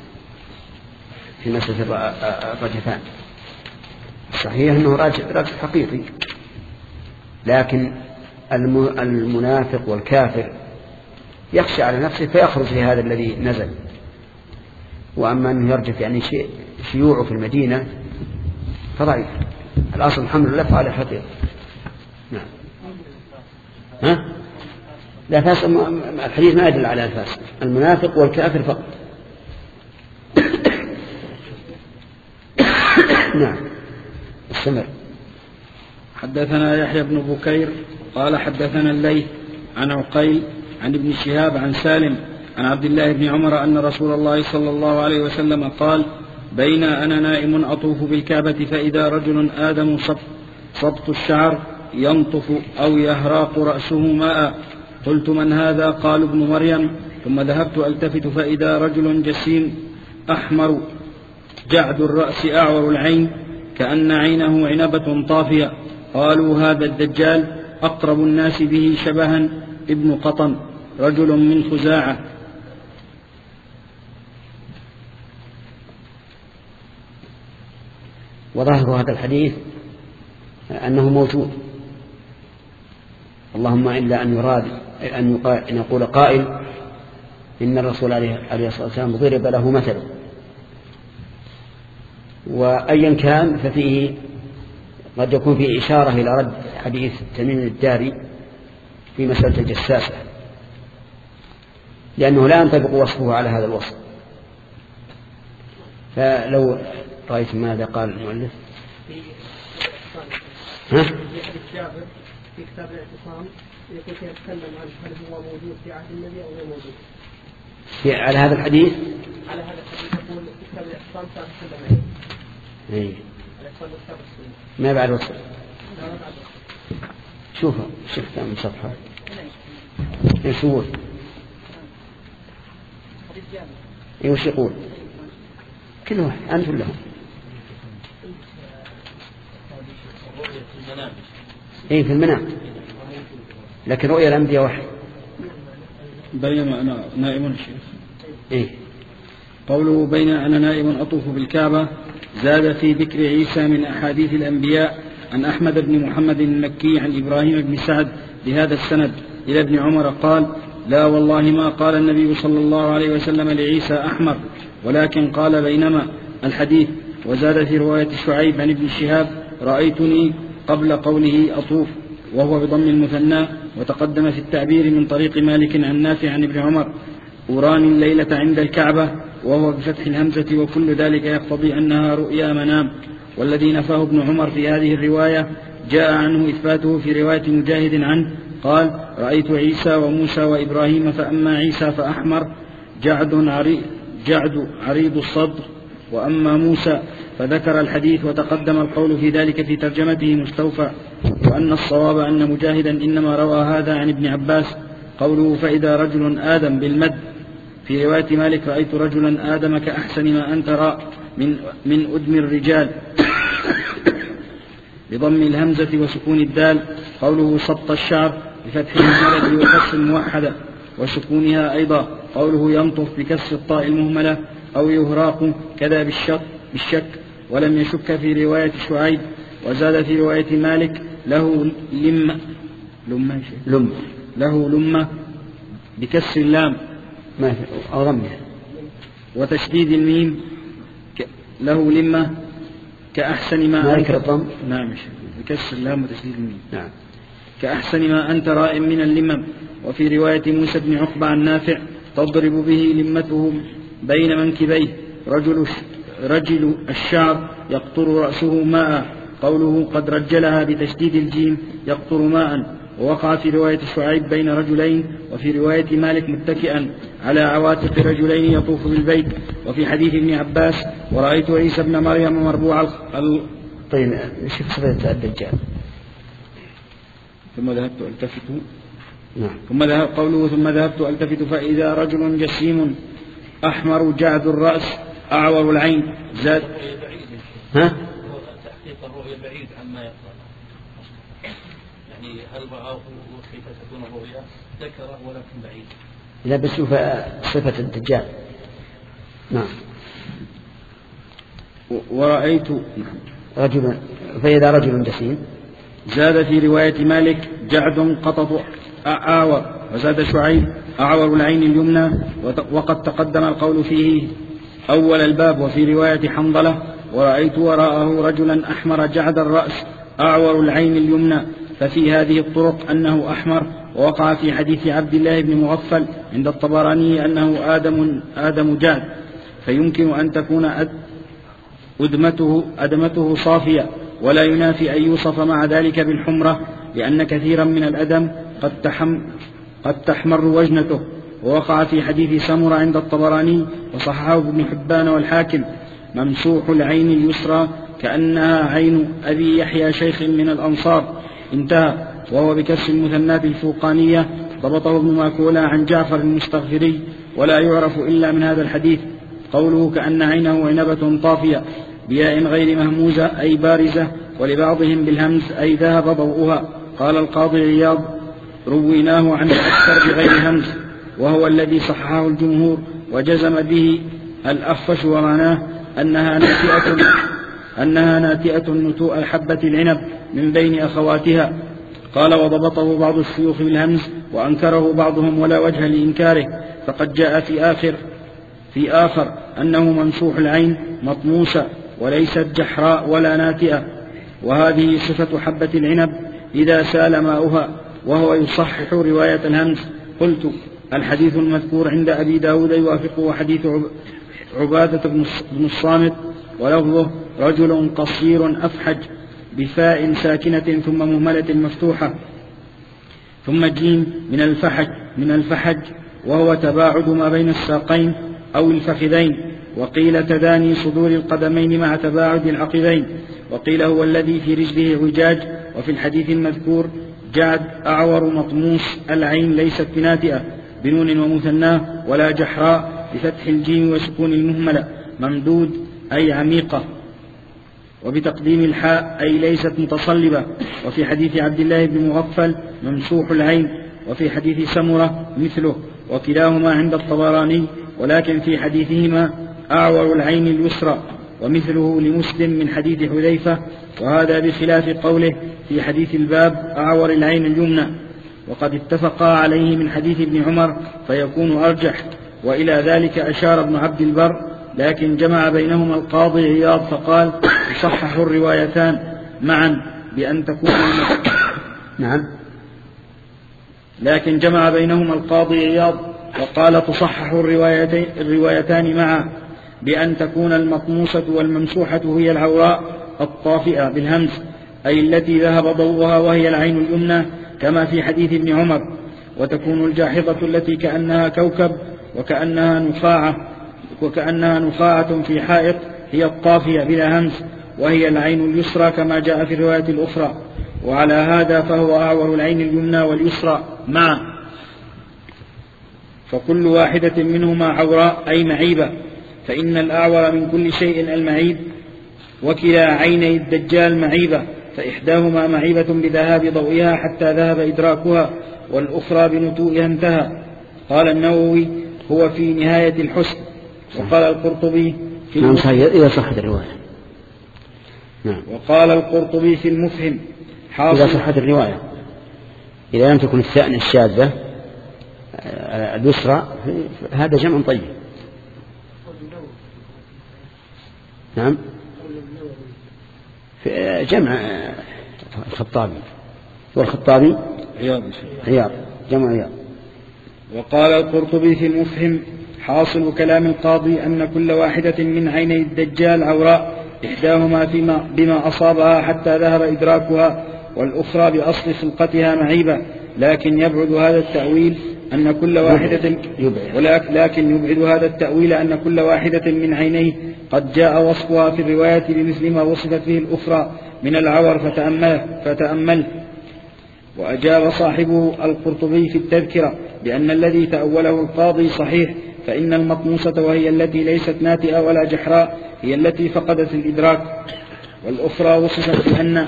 في مسألة الرجفان، صحيح أنه رجف حقيقي، لكن المنافق والكافر يخشى على نفسه فيخرج في هذا الذي نزل. وأما أنه يرجف يعني شيء شيوعه في المدينة فضعيف. الأصل الحمد لله فعل حقيقي. نعم. ها؟ لا فاسق، الحديث ما يدل على الفاسق، المنافق والكافر فقط. نعم. استمر. حدثنا يحيى بن بكير قال حدثنا الليث عن عقيل عن ابن شهاب عن سالم عن عبد الله بن عمر أن رسول الله صلى الله عليه وسلم قال بين أنا نائم أطوف بالكعبة فإذا رجل آدم صبط الشعر ينطف أو يهراق رأسه ماء، قلت من هذا؟ قال ابن مريم، ثم ذهبت ألتفت فإذا رجل جسيم أحمر جعد الرأس أعور العين كأن عينه عنبة طافية، قالوا هذا الدجال أقرب الناس به شبها ابن قطن رجل من خزاعة. وظاهر هذا الحديث أنه موجود، اللهم إلا أن يراد أن يقول قائل إن الرسول عليه الصلاة والسلام ضرب له مثل، وأيا كان ففيه قد يكون فيه إشارة إلى رد حديث تميم الداري في مسألة الجساسة، لأنه لا ينطبق وصفه على هذا الوصف. فلو رأيت ماذا قال المؤلف ها؟ في كتاب الاعتصام يقول يتكلم عن هل هو موجود في عهد النبي أو غير موجود في على هذا الحديث. على هذا الحديث يقول في كتاب الاعتصام صار تكلم عليه. إيه. ما بعد وصل. شوفوا شوف كم صفحة. إيش يقول؟ إيش يقول؟ كل واحد أنتم لهم. إيه في المنام، لكن رؤيا الأنبياء واحد. بين أنا نائم شيخ. إيه. قوله بين أنا نائم أطوف بالكعبة زاد في ذكر عيسى من أحاديث الأنبياء عن أحمد بن محمد المكي عن إبراهيم بن سعد بهذا السند إلى ابن عمر قال: لا والله ما قال النبي صلى الله عليه وسلم لعيسى أحمر، ولكن قال بينما الحديث. وزاد في رواية شعيب عن ابن شهاب: رأيتني قبل قوله أطوف، وهو بضم المثنى. وتقدم في التعبير من طريق مالك عن نافع عن ابن عمر: أراني الليلة عند الكعبة، وهو بفتح الهمزة، وكل ذلك يقتضي أنها رؤيا منام. والذي نفاه ابن عمر في هذه الرواية جاء عنه إثباته في رواية مجاهد عنه قال: رأيت عيسى وموسى وإبراهيم، فأما عيسى فأحمر جعد عريض, جعد عريض الصدر، وأما موسى فذكر الحديث. وتقدم القول في ذلك في ترجمته مستوفى. وأن الصواب أن مجاهدا إنما روى هذا عن ابن عباس. قوله: فإذا رجل آدم بالمد. في رواية مالك: رأيت رجلا آدم كأحسن ما أنت رأى من, من أدم الرجال بضم الهمزة وسكون الدال. قوله: سبط الشعر بفتح المهملة وكسر الموحدة وسكونها أيضا. قوله: ينطف بكسر الطاء المهملة أو يهراق كذا بالشك, بالشك ولم يشك في رواية شعيب. وزاد في رواية مالك: له لم لم, لم. له لمة بكسر اللام أو ضمها وتشديد الميم ك... له لمة كأحسن ما أنت الضم. نعم بكسر اللام وتشديد الميم. نعم. كأحسن ما أنت رائم من اللمم. وفي رواية موسى بن عقبة عن نافع: تضرب به لمته بين منكبيه، رجل, رجل الشعر يقطر رأسه ماء. قوله: قد رجلها بتشديد الجيم يقطر ماء. ووقع في رواية شعيب بين رجلين. وفي رواية مالك متكئا على عواتق رجلين يطوف بالبيت. وفي حديث ابن عباس: ورأيت عيسى ابن مريم مربوع ال... طيب شوف صفة الدجال. ثم ذهبت ألتفت. نعم. ثم ذهب قوله: ثم ذهبت ألتفت فإذا رجل جسيم أحمر جعد الرأس أعور العين. زاد. ها؟ تحقيق الرؤية بعيد عما يقال، يعني هل رآه كيف تكون الرؤيا ذكره ولكن بعيد. لا بس شوف صفة الدجال. نعم. ورأيت رجلا فإذا رجل جسيم. زاد في رواية مالك: جعد قطط أعور. وزاد شعيب: أعور العين اليمنى. وقد تقدم القول فيه أول الباب. وفي رواية حنظلة: ورأيت وراءه رجلا أحمر جعد الرأس أعور العين اليمنى. ففي هذه الطرق أنه أحمر. ووقع في حديث عبد الله بن مغفل عند الطبراني أنه آدم, آدم جعد، فيمكن أن تكون أدمته, أدمته صافية، ولا ينافي أن يوصف مع ذلك بالحمرة، لأن كثيرا من الأدم قد, تحم قد تحمر وجنته. ووقع في حديث سمرة عند الطبراني وصححه ابن حبان والحاكم: ممسوح العين اليسرى كأنها عين أبي يحيى شيخ من الأنصار. انتهى. وهو بكسر المثنات الفوقانية. ضبطه ابن ماكولة عن جعفر المستغفري، ولا يعرف إلا من هذا الحديث. قوله: كأن عينه عنبة طافية بياء غير مهموزة أي بارزة، ولبعضهم بالهمز أي ذهب ضوءها. قال القاضي عياض: رويناه عن أكثر بغير همز، وهو الذي صححه الجمهور وجزم به الأخفش، ومعناه أنها ناتئة أنها ناتئة نتوء حبة العنب من بين أخواتها. قال: وضبطه بعض الشيوخ بالهمز وأنكره بعضهم ولا وجه لإنكاره، فقد جاء في آخر في آخر أنه ممسوح العين مطموسة وليست جحراء ولا ناتئة، وهذه صفة حبة العنب إذا سال ماؤها، وهو يصحح رواية الهمز. قلت: الحديث المذكور عند أبي داود يوافقه حديث عبادة بن الصامت، ولفظه: رجل قصير أفحج بفاء ساكنة ثم مهملة مفتوحة ثم جيم من الفحج من الفحج وهو تباعد ما بين الساقين أو الفخذين. وقيل تداني صدور القدمين مع تباعد العقبين. وقيل هو الذي في رجله عجاج. وفي الحديث المذكور جعد أعور مطموس العين ليست بناتئة بنون ومثناه ولا جحراء بفتح الجيم وسكون المهملة، ممدود أي عميقة، وبتقديم الحاء أي ليست متصلبة. وفي حديث عبد الله بن مغفل ممسوح العين. وفي حديث سمرة مثله، وكلاهما عند الطبراني، ولكن في حديثهما أعور العين اليسرى ومثله لمسلم من حديث حذيفة، وهذا بخلاف قوله في حديث الباب أعور العين اليمنى، وقد اتفقا عليه من حديث ابن عمر فيكون أرجح. وإلى ذلك أشار ابن عبد البر، لكن جمع بينهما القاضي عياض فقال صحح الروايتان معا بأن تكون نعم لكن جمع بينهما القاضي عياض وقال تصحح الروايتان معا بأن تكون المطموسة والممسوحة هي العوراء الطافئة بالهمز، أي التي ذهب ضوءها وهي العين اليمنى كما في حديث ابن عمر، وتكون الجاحظة التي كأنها كوكب وكأنها نخاعة وكأنها نخاعة في حائط هي الطافية بلا همز، وهي العين اليسرى كما جاء في الرواية الأخرى. وعلى هذا فهو أعور العين اليمنى واليسرى معا، فكل واحدة منهما عوراء أي معيبة، فإن الأعور من كل شيء المعيب، وكلا عيني الدجال معيبة، فإحداهما معيبة بذهاب ضوئها حتى ذهب إدراكها، والأخرى بنتوئها انتهى. قال النووي هو في نهاية الحسن. وقال القرطبي في نعم صحيح إذا صحت الرواية. نعم. وقال القرطبي في المفهم إذا صحت الرواية، إذا لم تكن الثانية الشاذة اليسرى هذا جمع طيب. نعم في جمع الخطابي والخطابي عياض عياض جمع عياض. وقال القرطبي في المفهم حاصل كلام القاضي أن كل واحدة من عيني الدجال عوراء، إحداهما فيما بما أصابها حتى ذهب إدراكها، والأخرى بأصل خلقتها معيبة، لكن يبعد هذا التأويل أن كل واحدة ولكن يبعد هذا التأويل أن كل واحدة من عينيه قد جاء وصفها في الرواية بمثل ما وصفت به الأخرى من العور فتأمل, فتأمل. وأجاب صاحبه القرطبي في التذكرة بأن الذي تأوله القاضي صحيح، فإن المطموسة وهي التي ليست ناتئة ولا جحراء هي التي فقدت الإدراك، والأخرى وصفت بأن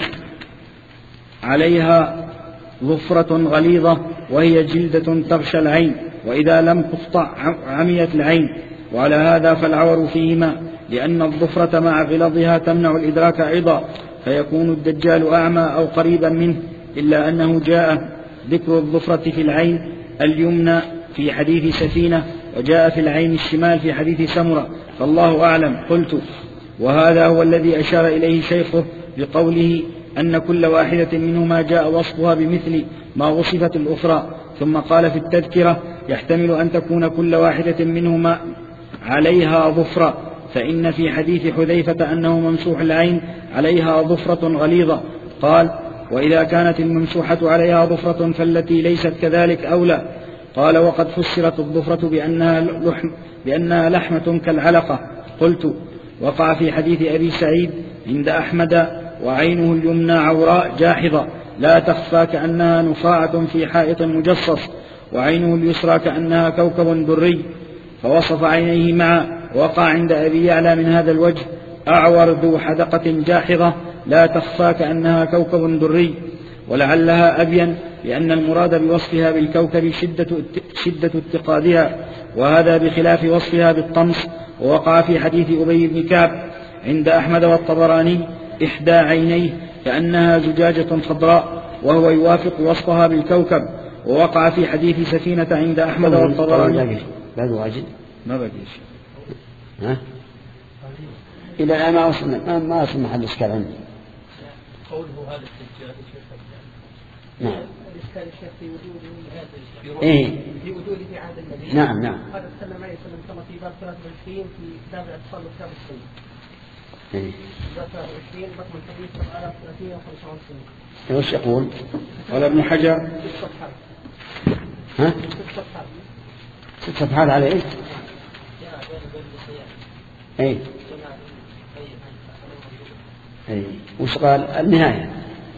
عليها ظفرة غليظة وهي جلدة تغشى العين، وإذا لم تقطع عميت العين. وعلى هذا فالعور فيهما، لأن الظفرة مع غلظها تمنع الإدراك أيضا، فيكون الدجال أعمى أو قريبا منه، إلا أنه جاء ذكر الظفرة في العين اليمنى في حديث سفينة، وجاء في العين الشمال في حديث سمرة، فالله أعلم. قلت وهذا هو الذي أشار إليه شيخه بقوله أن كل واحدة منهما جاء وصفها بمثل ما وصفت الأخرى. ثم قال في التذكرة يحتمل أن تكون كل واحدة منهما عليها ظفرة، فإن في حديث حذيفة أنه ممسوح العين عليها ظفرة غليظة. قال وإذا كانت الممسوحة عليها ظفرة فالتي ليست كذلك أولى. قال وقد فسرت الظفرة بأنها, لحم بأنها لحمة كالعلقة. قلت وقع في حديث أبي سعيد عند أحمد وعينه اليمنى عوراء جاحظة لا تخفى كأنها نخاعة في حائط مجصص، وعينه اليسرى كأنها كوكب دري، فوصف عينيه معا. وقع عند أبي يعلى من هذا الوجه أعور ذو حدقة جاحظة لا تخفى كأنها كوكب دري، ولعلها أبين لأن المراد بوصفها بالكوكب شدة, شدة اتقادها، وهذا بخلاف وصفها بالطمس. ووقع في حديث أبي بن كعب عند أحمد والطبراني إحدى عينيه كأنها زجاجة خضراء، وهو يوافق وصفها بالكوكب. ووقع في حديث سفينة عند أحمد والطبراني. لا واجد ما بقيش ها إلى الآن ما وصلنا ما وصل محل إشكال عندي. قوله هذا الدجال نعم الإشكال الشيخ في وجوده إيه في وجوده في عهد النبي. نعم نعم هذا تكلم عليه وسلم كما في باب ثلاثة وعشرين في كتاب الاتصال وكتاب السنة. إيه باب ثلاثة وعشرين رقم الحديث سبعة آلاف وثلاثمائة وخمسة وخمسين. وش يقول؟ قال ابن حجر ست صفحات. ها؟ ست صفحات. ست صفحات على إيه؟ إيه إيه وش قال النهاية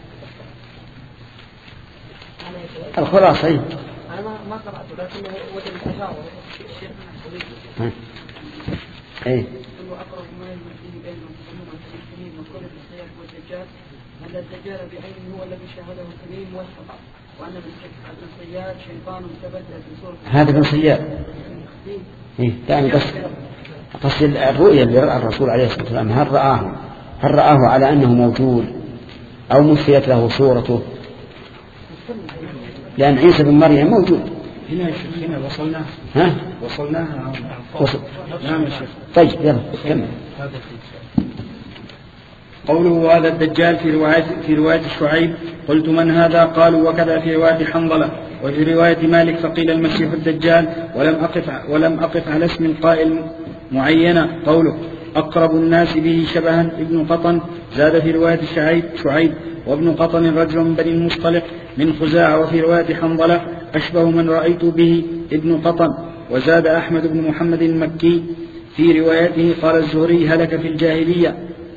الخلاصة إيه؟ أنا ما ما قرأته لكن وجد التجاوز الشيخ ها إيه ثم أقرب ما يمكن بين المسلمين والمسلمين من قول الصياح والدجال أن الدجال بعينه هو الذي شاهده الكريم والخطأ وأن ابن صياد شيطان تبدل في صورة هذا ابن صياد. إيه يعني بس قصد الرؤيا اللي رأى الرسول عليه الصلاة والسلام هل رآه هل رآه على أنه موجود أو مثلت له صورته؟ لأن عيسى بن مريم موجود. هنا هنا وصلنا ها وصلناها وصل. نعم يا شيخ. طيب يلا كمل. قوله هذا الدجال في رواية في رواية شعيب قلت من هذا؟ قالوا وكذا في رواية حنظلة. وفي رواية مالك فقيل المسيح الدجال ولم أقف ولم أقف على اسم قائل معينة. قوله أقرب الناس به شبها ابن قطن. زاد في رواية شعيب شعيب وابن قطن رجل من بني المصطلق من خزاعة. وفي رواية حنظلة أشبه من رأيت به ابن قطن. وزاد أحمد بن محمد المكي في روايته قال الزهري هلك في الجاهلية.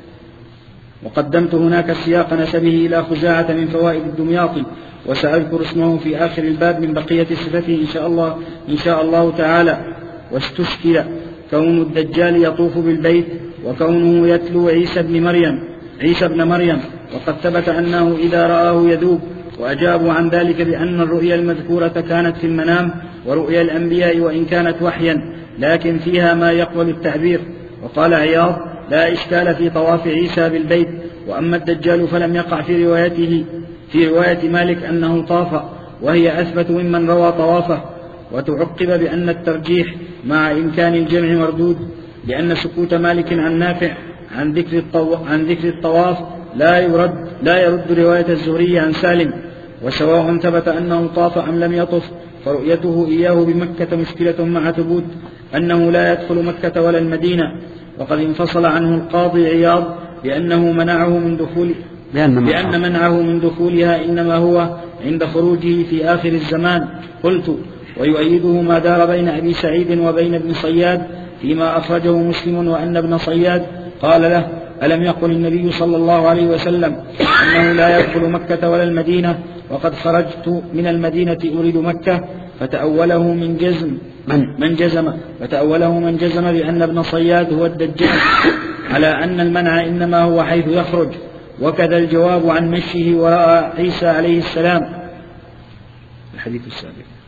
وقدمت هناك سياق نسبه إلى خزاعة من فوائد الدمياطي وسأذكر اسمه في آخر الباب من بقية صفته إن شاء الله إن شاء الله تعالى. واستشكل كون الدجال يطوف بالبيت وكونه يتلو عيسى بن مريم عيسى بن مريم وقد ثبت أنه إذا رآه يذوب. وأجابوا عن ذلك بأن الرؤيا المذكورة كانت في المنام ورؤيا الأنبياء وإن كانت وحيا لكن فيها ما يقبل التعبير. وقال عياض لا إشكال في طواف عيسى بالبيت. وأما الدجال فلم يقع في روايته في رواية مالك أنه طاف وهي أثبت ممن روى طوافه. وتعقب بأن الترجيح مع إمكان الجمع مردود لأن سكوت مالك عن نافع عن ذكر الطواف, عن ذكر الطواف لا يرد لا يرد رواية الزهري عن سالم. وسواء ثبت أنه طاف أم لم يطف فرؤيته إياه بمكة مشكلة مع ثبوت أنه لا يدخل مكة ولا المدينة. وقد انفصل عنه القاضي عياض بأنه منعه من دخول لأن منعه من دخولها إنما هو عند خروجه في آخر الزمان. قلت ويؤيده ما دار بين أبي سعيد وبين ابن صياد فيما أخرجه مسلم وأن ابن صياد قال له ألم يقل النبي صلى الله عليه وسلم أنه لا يدخل مكة ولا المدينة وقد خرجت من المدينة أريد مكة؟ فتأوله من جزم من, من جزم فتأوله من جزم بأن ابن صياد هو الدجال على أن المنع إنما هو حيث يخرج. وكذا الجواب عن مشيه وراء عيسى عليه السلام. الحديث السابق.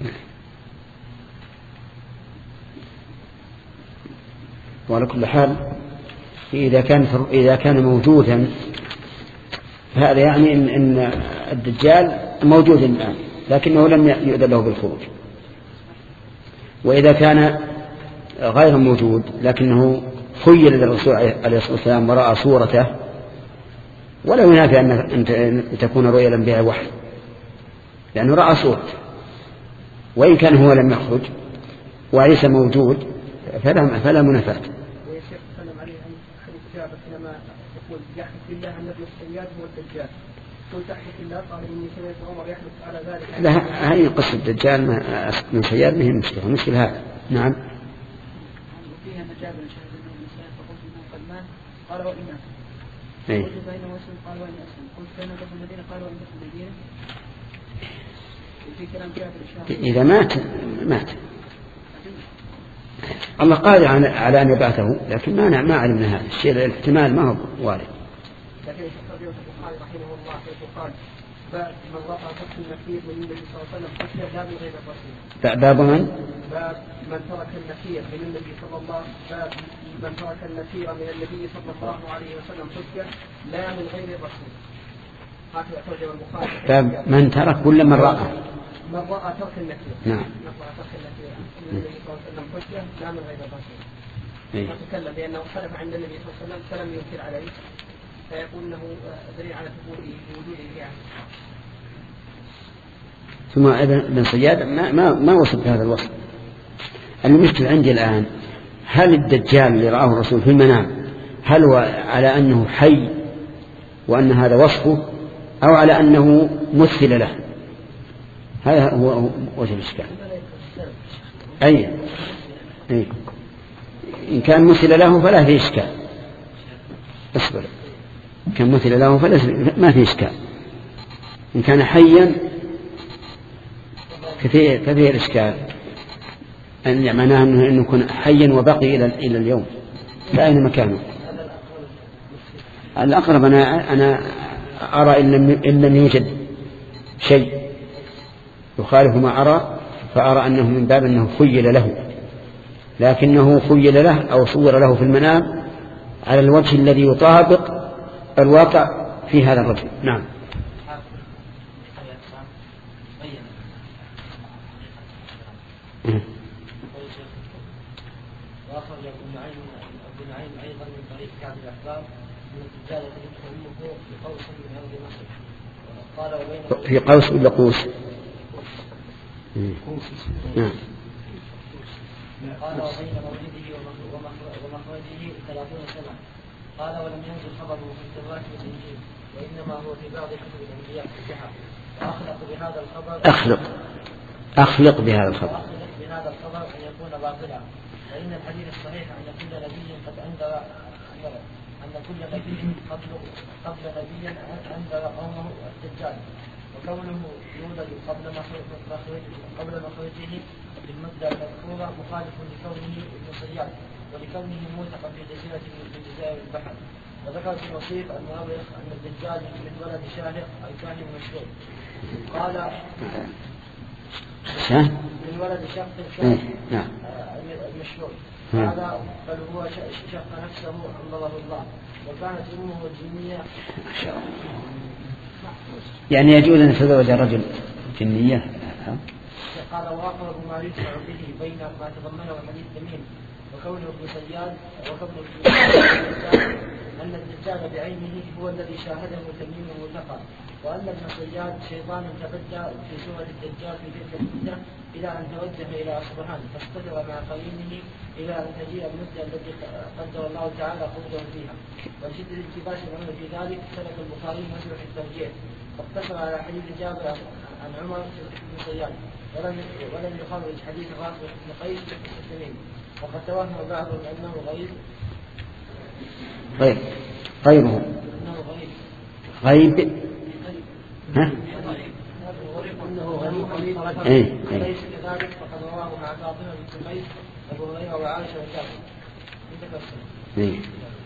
وعلى كل حال إذا كان إذا كان موجودا هذا يعني إن, إن الدجال موجود الآن لكنه لم يؤذن له بالخروج. وإذا كان غير موجود لكنه خيل للرسول عليه الصلاة والسلام ورأى صورته ولا ينافي أن تكون رؤيا الأنبياء وحي لأنه رأى صورته وإن كان هو لم يخرج وعيسى موجود فلا, فلا منافاة. يقول يحلف بالله أن ابن الصياد هو الدجال. قلت أحلف بالله قال إني سمعت عمر يحلف على ذلك. لا هذه قصة الدجال من صياد ما هي مشكلة المشكلة هذا. نعم. وفيها مجاب شهد أنه ابن صياد فقلت إنه قد مات قال وإن أسلم. قلت فإنه مسلم قال وإن أسلم. قلت فإنه دخل المدينة قال وإن دخل المدينة. في كلام كافر الشهر. إذا مات مات. الله قادر على أن يبعثه لكن ما ما علمنا هذا الشيء الاحتمال ما هو وارد. لكن الشيخ البخاري رحمه الله حيث قال باب من رأى فتح النكير من النبي صلى الله عليه وسلم حتى باب غير الرسول. باب من؟ باب من ترك النكير من النبي صلى الله باب من ترك النكير من النبي صلى الله عليه وسلم حجة لا من غير الرسول. هكذا ترجم البخاري. باب من ترك كل من رأى. من رأى ترك النكير. نعم. من رأى ترك النكير من النبي صلى الله عليه وسلم حجة لا من غير الرسول. إيه. وتكلم بأنه خلف عند النبي صلى الله عليه وسلم فلم ينكر عليه فيقول انه دليل على وجوده يعني. ثم ابن صياد ما ما ما وصف بهذا الوصف. المشكلة عندي الآن هل الدجال اللي رآه الرسول في المنام هل هو على أنه حي وأن هذا وصفه أو على أنه مثل له؟ هذا هو وجه الإشكال. أي أي إن كان مثل له فلا في إشكال. أصبر كان مثل له فلا ما في إشكال. إن كان حيا كثير كثير إشكال أن معناه أنه إنه يكون حيا وبقي إلى إلى اليوم فأين مكانه؟ الأقرب أنا أنا أرى إن لم إن لم يوجد شيء يخالف ما أرى، فأرى أنه من باب أنه خيل له، لكنه خيل له أو صور له في المنام على الوجه الذي يطابق الواقع في هذا الرجل. نعم. وأخرج ابن نعيم ابن نعيم أيضا من طريق كعب الأحبار من الدجال يدخل أمه في قوس من أرض مصر. قال وبين في قوس ولا قوس؟ نعم. قال وبين مولده ومخرجه ثلاثون سنة. قال ولم ينزل خبره في التوراة والإنجيل، وإنما هو في بعض كتب الأنبياء في الصحف. وأخلق بهذا الخبر أخلق أخلق بهذا الخبر وأخلق بهذا الخبر أن يكون باطلا، فإن الحديث الصحيح أن كل نبي قد أنذر أن كل نبي قبل قبل نبي أنذر قومه الدجال، وكونه يولد قبل مخرجه قبل مخرجه بالمدة المذكورة مخالف لكونه ابن صياد، ولكونه موثقا في جزيرة من جزائر البحر. وذكر في الوصيف المؤرخ أن الدجال من ولد شاهق أي كاهن مشهور. قال من ولد شق الشاهق المشهور. قال بل هو شق نفسه أنظره الله، وكانت أمه الجنية. يعني يجوز أن يتزوج الرجل جنية. قال وآخر ما يدفع به بين ما تضمنه حديث تميم وكونه ابن صياد وكونه ابن أن الدجال بعينه هو الذي شاهده تميم الملتقى، وأن ابن صياد شيطان تبدى في سورة الدجال في تلك المدة إلى أن توجه إلى أصبحان فاستدر مع قرينه إلى أن تجيء المدة التي قدر الله تعالى خروجه فيها. وشد الالتباس الأمر في ذلك سلك البخاري مسلك التوجيه، فاقتصر على حديث جابر عن عمر بن صياد، ولم ولم يخرج حديث رافع بن قيس في التميم، وقد توهم بعضهم أنه غيب غيب غيره غيب ها؟ أنه غريب إيه ليس كذلك، فقد رواه مع فاطمة بنت قيس أبو هريرة وعائشة وجابر. إيه.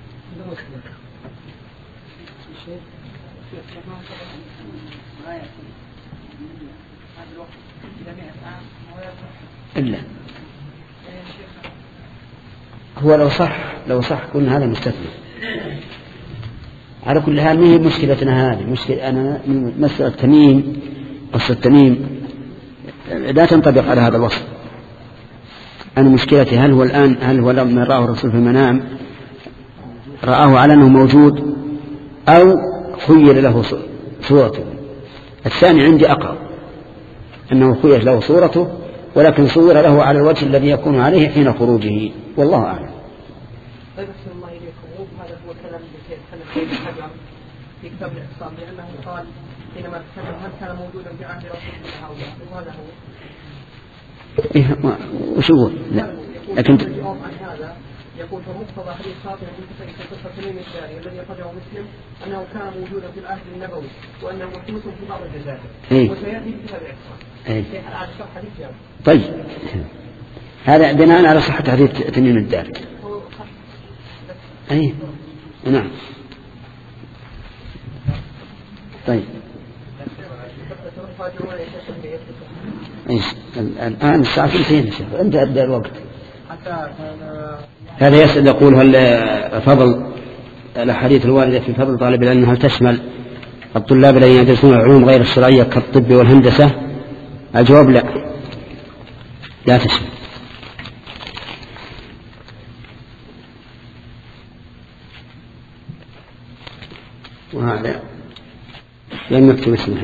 إلا هو لو صح لو صح كنا هذا مستثنى. على كل حال ما هي مشكلتنا هذه، مشكلة أنا مسألة تميم قصة تميم لا تنطبق على هذا الوصف. أنا مشكلتي هل هو الآن هل هو لما رآه الرسول في المنام رآه على أنه موجود أو خيل له صورته. الثاني عندي أقرب أنه خيل له صورته، ولكن صور له على الوجه الذي يكون عليه حين خروجه، والله أعلم. طيب أحسن الله إليكم، هذا هو كلام الشيخ الحجر في كتاب الاعتصام، لأنه قال حينما تكلم هل كان موجودا في عهد رسول الله أو لا، وهذا هو. إيه ما وش هو؟ لا لكن الجواب عن هذا يقول فمقتضى حديث فاطمة بنت قيس قصة تميم الداري الذي أخرجه مسلم أنه كان موجودا في العهد النبوي وأنه محدوث في بعض الجزائر. إيه؟ وسيأتي في كتاب الاعتصام. إيه؟ على شرح حديث جابر. طيب هذا بناء على صحة حديث تميم الداري. أي نعم. طيب إيش الآن الساعة ثنتين يا شيخ، أنت أبدأ الوقت. هذا يسأل يقول هل فضل الأحاديث الواردة في فضل طالب العلم هل تشمل الطلاب الذين يدرسون العلوم غير الشرعية كالطب والهندسة؟ الجواب لا، لا تشمل. وهذا لم يكتب اسمه.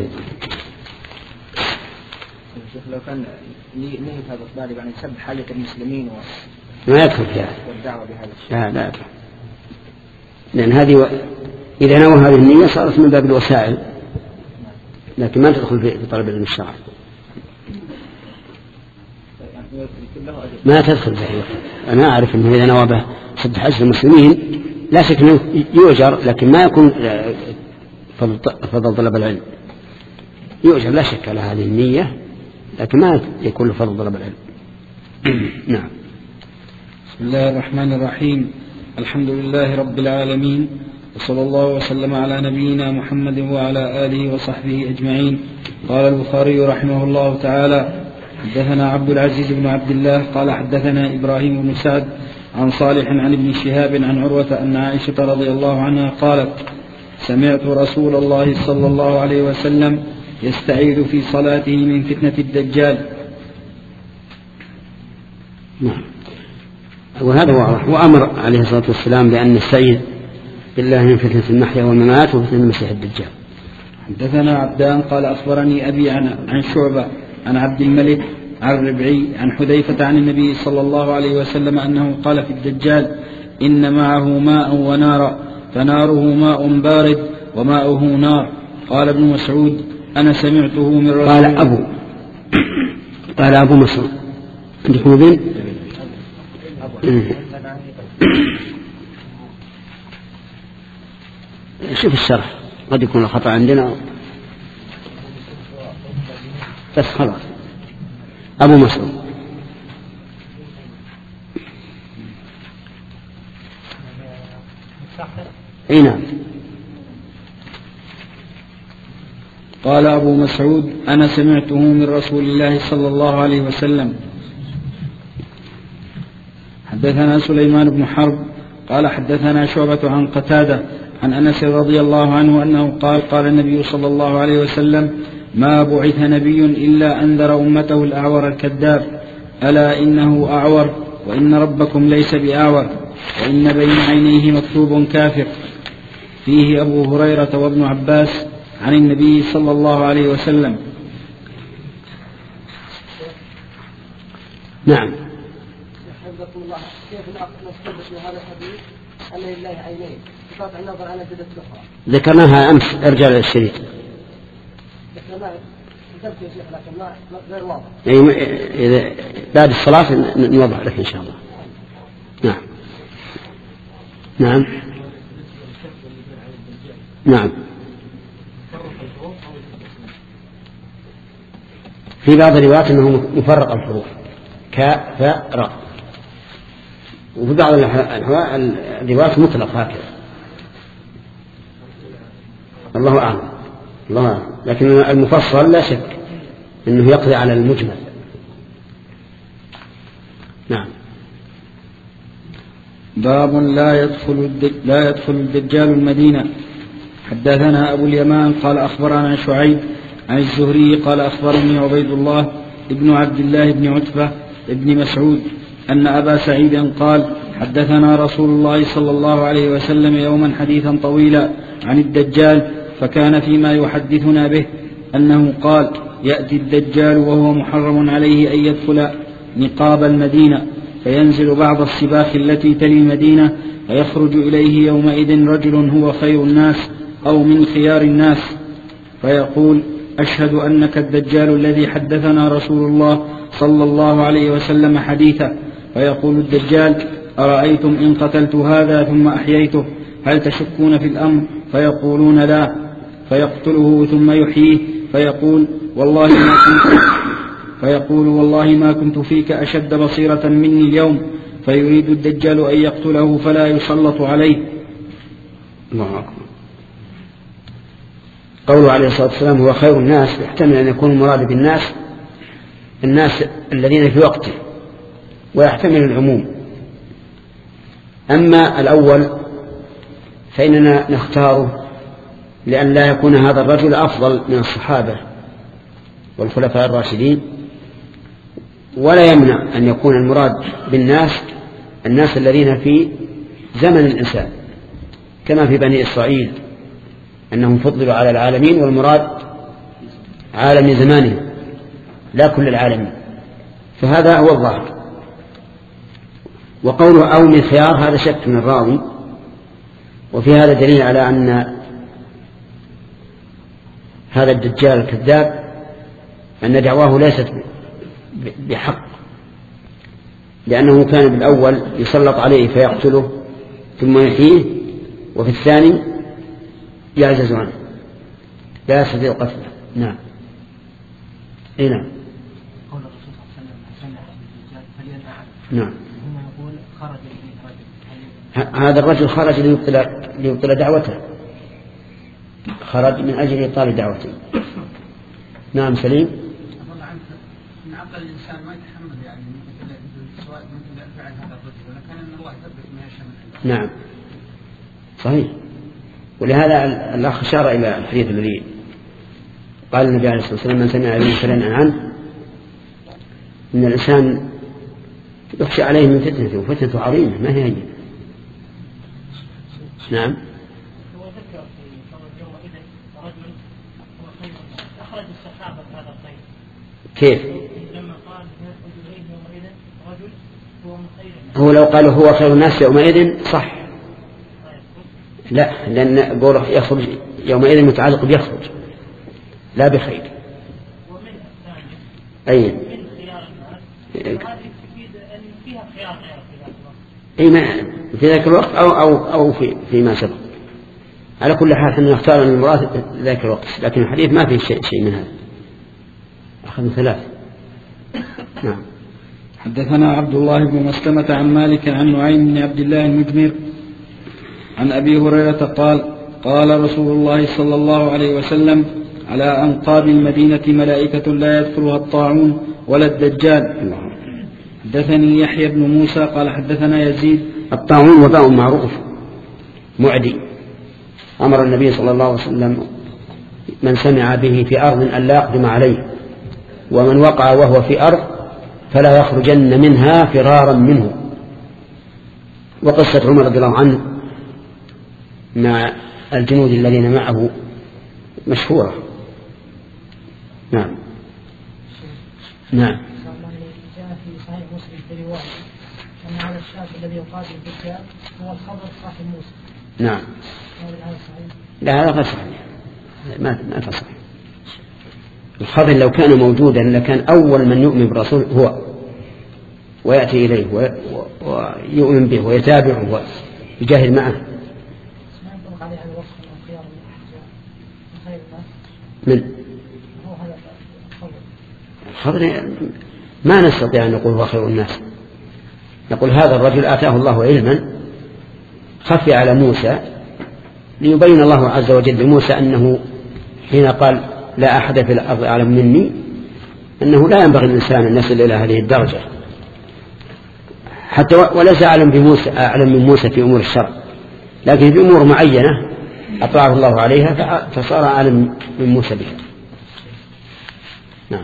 لو كان نية هذا الطالب يعني سب حاجة المسلمين ما يدخل فيها والدعوة بهذا الشيء. لا لا يدخل، لأن هذه و... إذا نوى هذه النية صارت من باب الوسائل، لكن ما تدخل في طلب العلم الشرعي، ما تدخل فيه. أنا أعرف أنه إذا نوى به سب حاجة المسلمين لا شك أنه يؤجر، لكن ما يكون فضل, فضل طلب العلم. يؤجر لا شك على هذه النية، لكن ما يكون فضل طلب العلم. نعم. بسم الله الرحمن الرحيم، الحمد لله رب العالمين، وصلى الله وسلم على نبينا محمد وعلى آله وصحبه أجمعين. قال البخاري رحمه الله تعالى: حدثنا عبد العزيز بن عبد الله قال حدثنا إبراهيم بن سعد عن صالح عن ابن شهاب عن عروة أن عائشة رضي الله عنها قالت: سمعت رسول الله صلى الله عليه وسلم يستعيذ في صلاته من فتنة الدجال. نعم. وهذا واضح. وأمر عليه الصلاة والسلام بأن نستعيذ بالله من فتنة المحيا والممات وفتنة المسيح الدجال. حدثنا عبدان قال أخبرني أبي عن, عن شعبة عن عبد الملك عن ربعي عن حذيفة عن النبي صلى الله عليه وسلم أنه قال في الدجال: إن معه ماء ونارا، فناره ماء بارد وماؤه نار. قال ابن مسعود: أنا سمعته من رسول قال أبو قال أبو مسعود عندكم مبين؟ شوف الشرح قد يكون الخطأ عندنا بس خلاص. أبو مسعود اي نعم. قال أبو مسعود: أنا سمعته من رسول الله صلى الله عليه وسلم. حدثنا سليمان بن حرب قال حدثنا شعبة عن قتادة عن أنس رضي الله عنه أنه قال: قال النبي صلى الله عليه وسلم: ما بعث نبي إلا أنذر أمته الأعور الكذاب، ألا إنه أعور وإن ربكم ليس بأعور وإن بين عينيه مكتوب كافر. فيه أبو هريرة وابن عباس عن النبي صلى الله عليه وسلم. نعم. حفظكم الله، كيف نستنبط من هذا الحديث أن لله عينين بقطع النظر عن الجدة الأخرى؟ ذكرناها أمس، ارجع للشريط. ذكرناها ذكرت يا شيخ لكن ما غير واضح. إذا بعد الصلاة نوضح لك إن شاء الله. نعم. نعم. نعم. في بعض الروايات أنه مفرق الحروف كاء فاء راء، وفي بعض الروايات مطلق هكذا. الله أعلم الله أعلم، لكن المفصل لا شك أنه يقضي على المجمل. نعم. باب لا يدخل لا يدخل الدجال المدينة. حدثنا أبو اليمان قال أخبرنا شعيب عن الزهري قال أخبرني عبيد الله ابن عبد الله بن عتبة ابن مسعود أن أبا سعيد قال: حدثنا رسول الله صلى الله عليه وسلم يوما حديثا طويلا عن الدجال، فكان فيما يحدثنا به أنه قال: يأتي الدجال وهو محرم عليه أن يدخل نقاب المدينة، فينزل بعض السباخ التي تلي المدينة، فيخرج إليه يومئذ رجل هو خير الناس أو من خيار الناس، فيقول: أشهد أنك الدجال الذي حدثنا رسول الله صلى الله عليه وسلم حديثا. فيقول الدجال: أرأيتم إن قتلت هذا ثم أحييته هل تشكون في الأمر؟ فيقولون: لا. فيقتله ثم يحييه، فيقول: والله ما كنت فيقول والله ما كنت فيك أشد بصيرة مني اليوم. فيريد الدجال أن يقتله فلا يسلط عليه. الله أكبر. قوله عليه الصلاة والسلام هو خير الناس يحتمل أن يكون المراد بالناس الناس الذين في وقته، ويحتمل العموم. أما الأول فإننا نختاره لأن لا يكون هذا الرجل أفضل من الصحابة والخلفاء الراشدين، ولا يمنع أن يكون المراد بالناس الناس الذين في زمن الإنسان، كما في بني إسرائيل أنهم فضلوا على العالمين، والمراد عالم زمانهم لا كل العالمين، فهذا هو الظاهر. وقوله أو من خيار هذا شك من الراوي، وفي هذا دليل على أن هذا الدجال الكذاب أن دعواه ليست بحق، لأنه كان بالأول يسلط عليه فيقتله ثم يحييه، وفي الثاني يعجز عنه لا يستطيع قتله. نعم. اي نعم. قول الرسول صلى الله عليه وسلم سمع الدجال فلينعم. نعم. هنا يقول خرج به رجل. هذا الرجل خرج ليبطل ليبطل دعوته، خرج من أجل إبطال دعوته. نعم سليم. أظن عنك إن عقل الإنسان ما يتحمل يعني مثل سواء مثل فعل هذا الرجل، ولكن أن الله يثبت ما يشاء. نعم صحيح. ولهذا الأخ أشار إلى الحديث الذي قال النبي عليه الصلاة والسلام من سمع به فلينأ عنه، إن الإنسان يخشى عليه من فتنته، وفتنته عظيمة ما هي هي. نعم. هو ذكر في يومئذ رجل هو خير الناس، أخرج الصحابة هذا الخير. كيف؟ لما قال يومئذ رجل هو من خير الناس. هو لو قالوا هو خير الناس يومئذ صح. لا، لأن قوله يخرج يومئذ متعلق بيخرج لا بخير. ومن الثاني أي من خيار الناس هذه تفيد أن فيها خيار غير في ذاك الوقت. أي ما في ذاك الوقت أو أو أو في فيما سبق. على كل حال احنا نختار من المراد ذاك الوقت، لكن الحديث ما فيه شيء شيء من هذا. أخذنا ثلاث. نعم. حدثنا عبد الله بن مسلمة عن مالك عن نعيم بن عبد الله المجمر عن أبي هريرة قال قال رسول الله صلى الله عليه وسلم على أنقاب المدينة ملائكة لا يدخلها الطاعون ولا الدجال. حدثني يحيى بن موسى قال حدثنا يزيد. الطاعون وباء معروف معدي، أمر النبي صلى الله عليه وسلم من سمع به في أرض أن لا يقدم عليه، ومن وقع وهو في أرض فلا يخرجن منها فرارا منه. وقصة عمر رضي الله عنه مع الجنود الذين معه مشهورة. نعم. نعم. جاء في صحيح مسلم في رواية أن هذا الشاب الذي يقاتل بالدجال هو الخضر صاحب موسى. نعم. لا هذا غير صحيح، ما ما صحيح. الخضر لو كان موجودا لكان أول من يؤمن بالرسول هو، ويأتي إليه ويؤمن به ويتابعه ويجاهد معه. من الخضر ما نستطيع أن نقول هو خير الناس، نقول هذا الرجل آتاه الله علما خفي على موسى ليبين الله عز وجل لموسى أنه حين قال لا أحد في الأرض أعلم مني أنه لا ينبغي الإنسان أن يصل إلى هذه الدرجة، حتى وليس أعلم بموسى أعلم من موسى في أمور الشرع، لكن في أمور معينة أطاعه الله عليها فصار أعلم من موسى بها. نعم.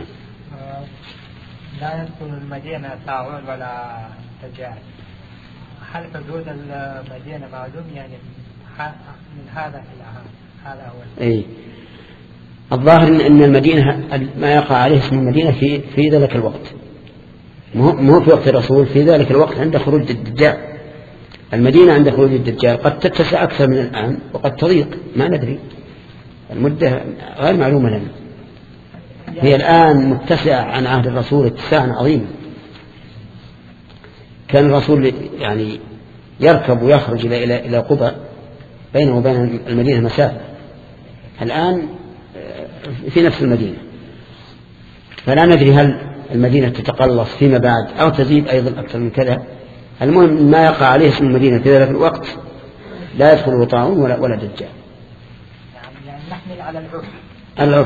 لا يدخل المدينة طاعون ولا دجال. هل حدود المدينة معلوم يعني من هذا إلى هذا هو؟ أي الظاهر أن المدينة ما يقع عليه اسم المدينة في في ذلك الوقت، مو في وقت الرسول، في ذلك الوقت عند خروج الدجال. المدينة عند خروج الدجال قد تتسع أكثر من الآن وقد تضيق، ما ندري، المدة غير معلومة لنا. هي الآن متسعة عن عهد الرسول اتساعا عظيما، كان الرسول يعني يركب ويخرج إلى إلى إلى قبى بينه وبين المدينة مسافة، الآن في نفس المدينة، فلا ندري هل المدينة تتقلص فيما بعد أو تزيد أيضا أكثر من كذا. المهم ما يقع عليه اسم المدينة في ذلك الوقت لا يدخل طاعون ولا ولا دجال. يعني نحمل على العرف. العرف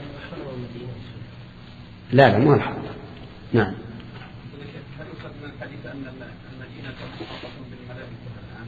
لا لا مو الحق. نعم. هل يؤخذ من الحديث أن المدينة محاطة بالملائكة الآن؟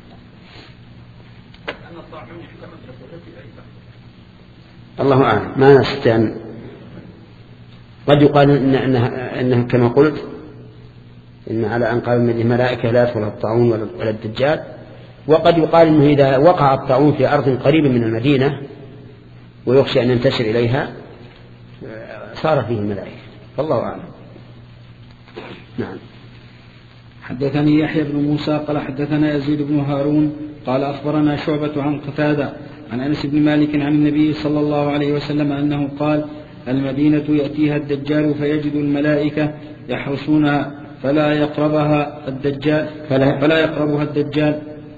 أن الطاعون يحتمل له في أي بحث. الله أعلم، ما نستطيع أن قد يقال إن إنها إنها كما قلت إن على أنقاب من الملائكة لا يدخل الطاعون ولا الدجال، وقد يقال إنه إذا وقع الطاعون في أرض قريبة من المدينة ويخشى أن ينتشر إليها صار فيه الملائكة، فالله أعلم. نعم. حدثني يحيى بن موسى قال حدثنا يزيد بن هارون قال أخبرنا شعبة عن قتادة عن أنس بن مالك عن النبي صلى الله عليه وسلم أنه قال المدينة يأتيها الدجال فيجد الملائكة يحرسونها فلا يقربها الدجال فلا, فلا يقربها الدجال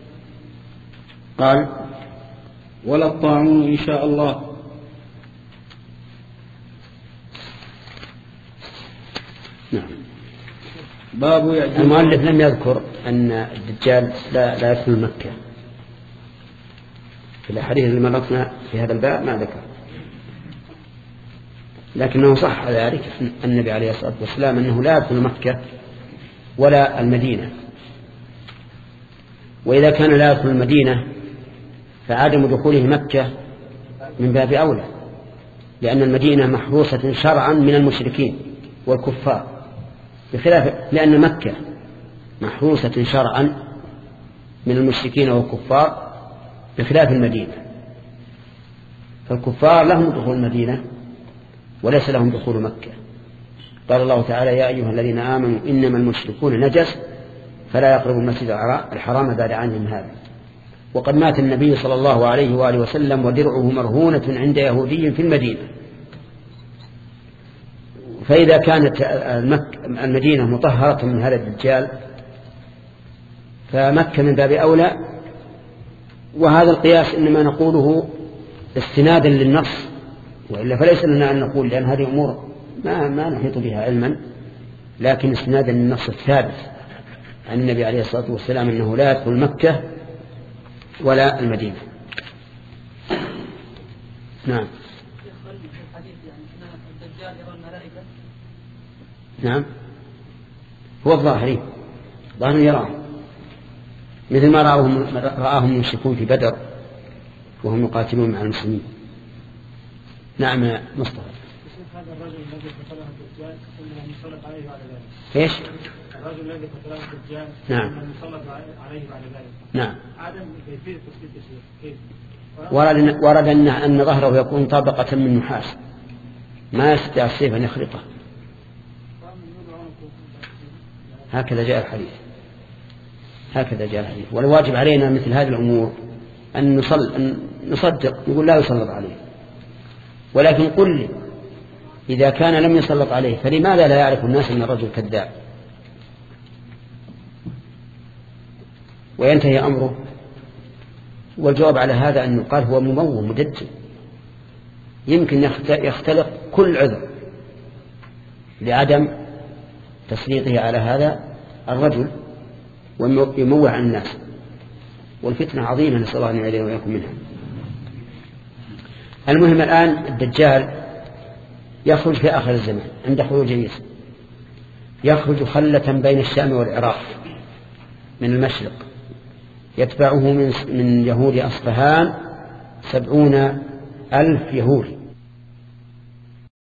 قال ولا الطاعون إن شاء الله. نعم. باب يأتي المؤلف لم يذكر أن الدجال لا, لا يدخل مكة في الأحاديث اللي مرتنا في هذا الباب، ما ذكر. لكنه صح ذلك النبي عليه الصلاة والسلام أنه لا يدخل مكة ولا المدينة. وإذا كان لا يدخل المدينة فعدم دخوله مكة من باب أولى، لأن المدينة محروسة شرعا من المشركين والكفار، بخلاف لأن مكة محروسة شرعا من المشركين والكفار بخلاف المدينة. فالكفار لهم دخول المدينة وليس لهم دخول مكة. قال الله تعالى: يا أيها الذين آمنوا إنما المشركون نجس فلا يقربوا المسجد الحرام بعد عامهم هذا. وقد مات النبي صلى الله عليه وآله وسلم ودرعه مرهونة عند يهودي في المدينة. فإذا كانت المدينة مطهرة من هذا الدجال فمكة من باب أولى. وهذا القياس إنما نقوله استنادا للنص، وإلا فليس لنا أن نقول، لأن هذه أمور ما, ما نحيط بها علما، لكن استنادا للنص الثابت عن النبي عليه الصلاة والسلام أنه لا يدخل مكة ولا المدينة. نعم. نعم هو الظاهري ظاهر يراهم مثل ما رآهم رآهم المشركون في بدر وهم يقاتلون مع المسلمين. نعم يا مصطفى. هذا الرجل الذي قتله الدجال انه يسلط عليه بعد ذلك. ايش؟ الرجل الذي قتله الدجال نعم انه يسلط عليه بعد ذلك. نعم. عدم كيفية تثبيت الشيء كيف؟ ورد ورد ان ان ظهره يكون طابقة من نحاس ما يستطيع السيف ان يخرقه. هكذا جاء الحديث هكذا جاء الحديث. والواجب علينا مثل هذه الأمور أن نصل أن نصدق، نقول لا يسلط عليه. ولكن قل لي إذا كان لم يسلط عليه فلماذا لا يعرف الناس أن الرجل كذاب وينتهي أمره؟ والجواب على هذا أن يقال هو مموه مدجل، يمكن يختلق كل عذر لعدم تسليطه على هذا الرجل ويموه عن الناس. والفتنة عظيمة، نسأل الله أن يعيذنا وإياكم منها. المهم الآن الدجال يخرج في آخر الزمان عند خروج عيسى، يخرج خلة بين الشام والعراق من المشرق، يتبعه من من يهود أصفهان سبعون ألف يهودي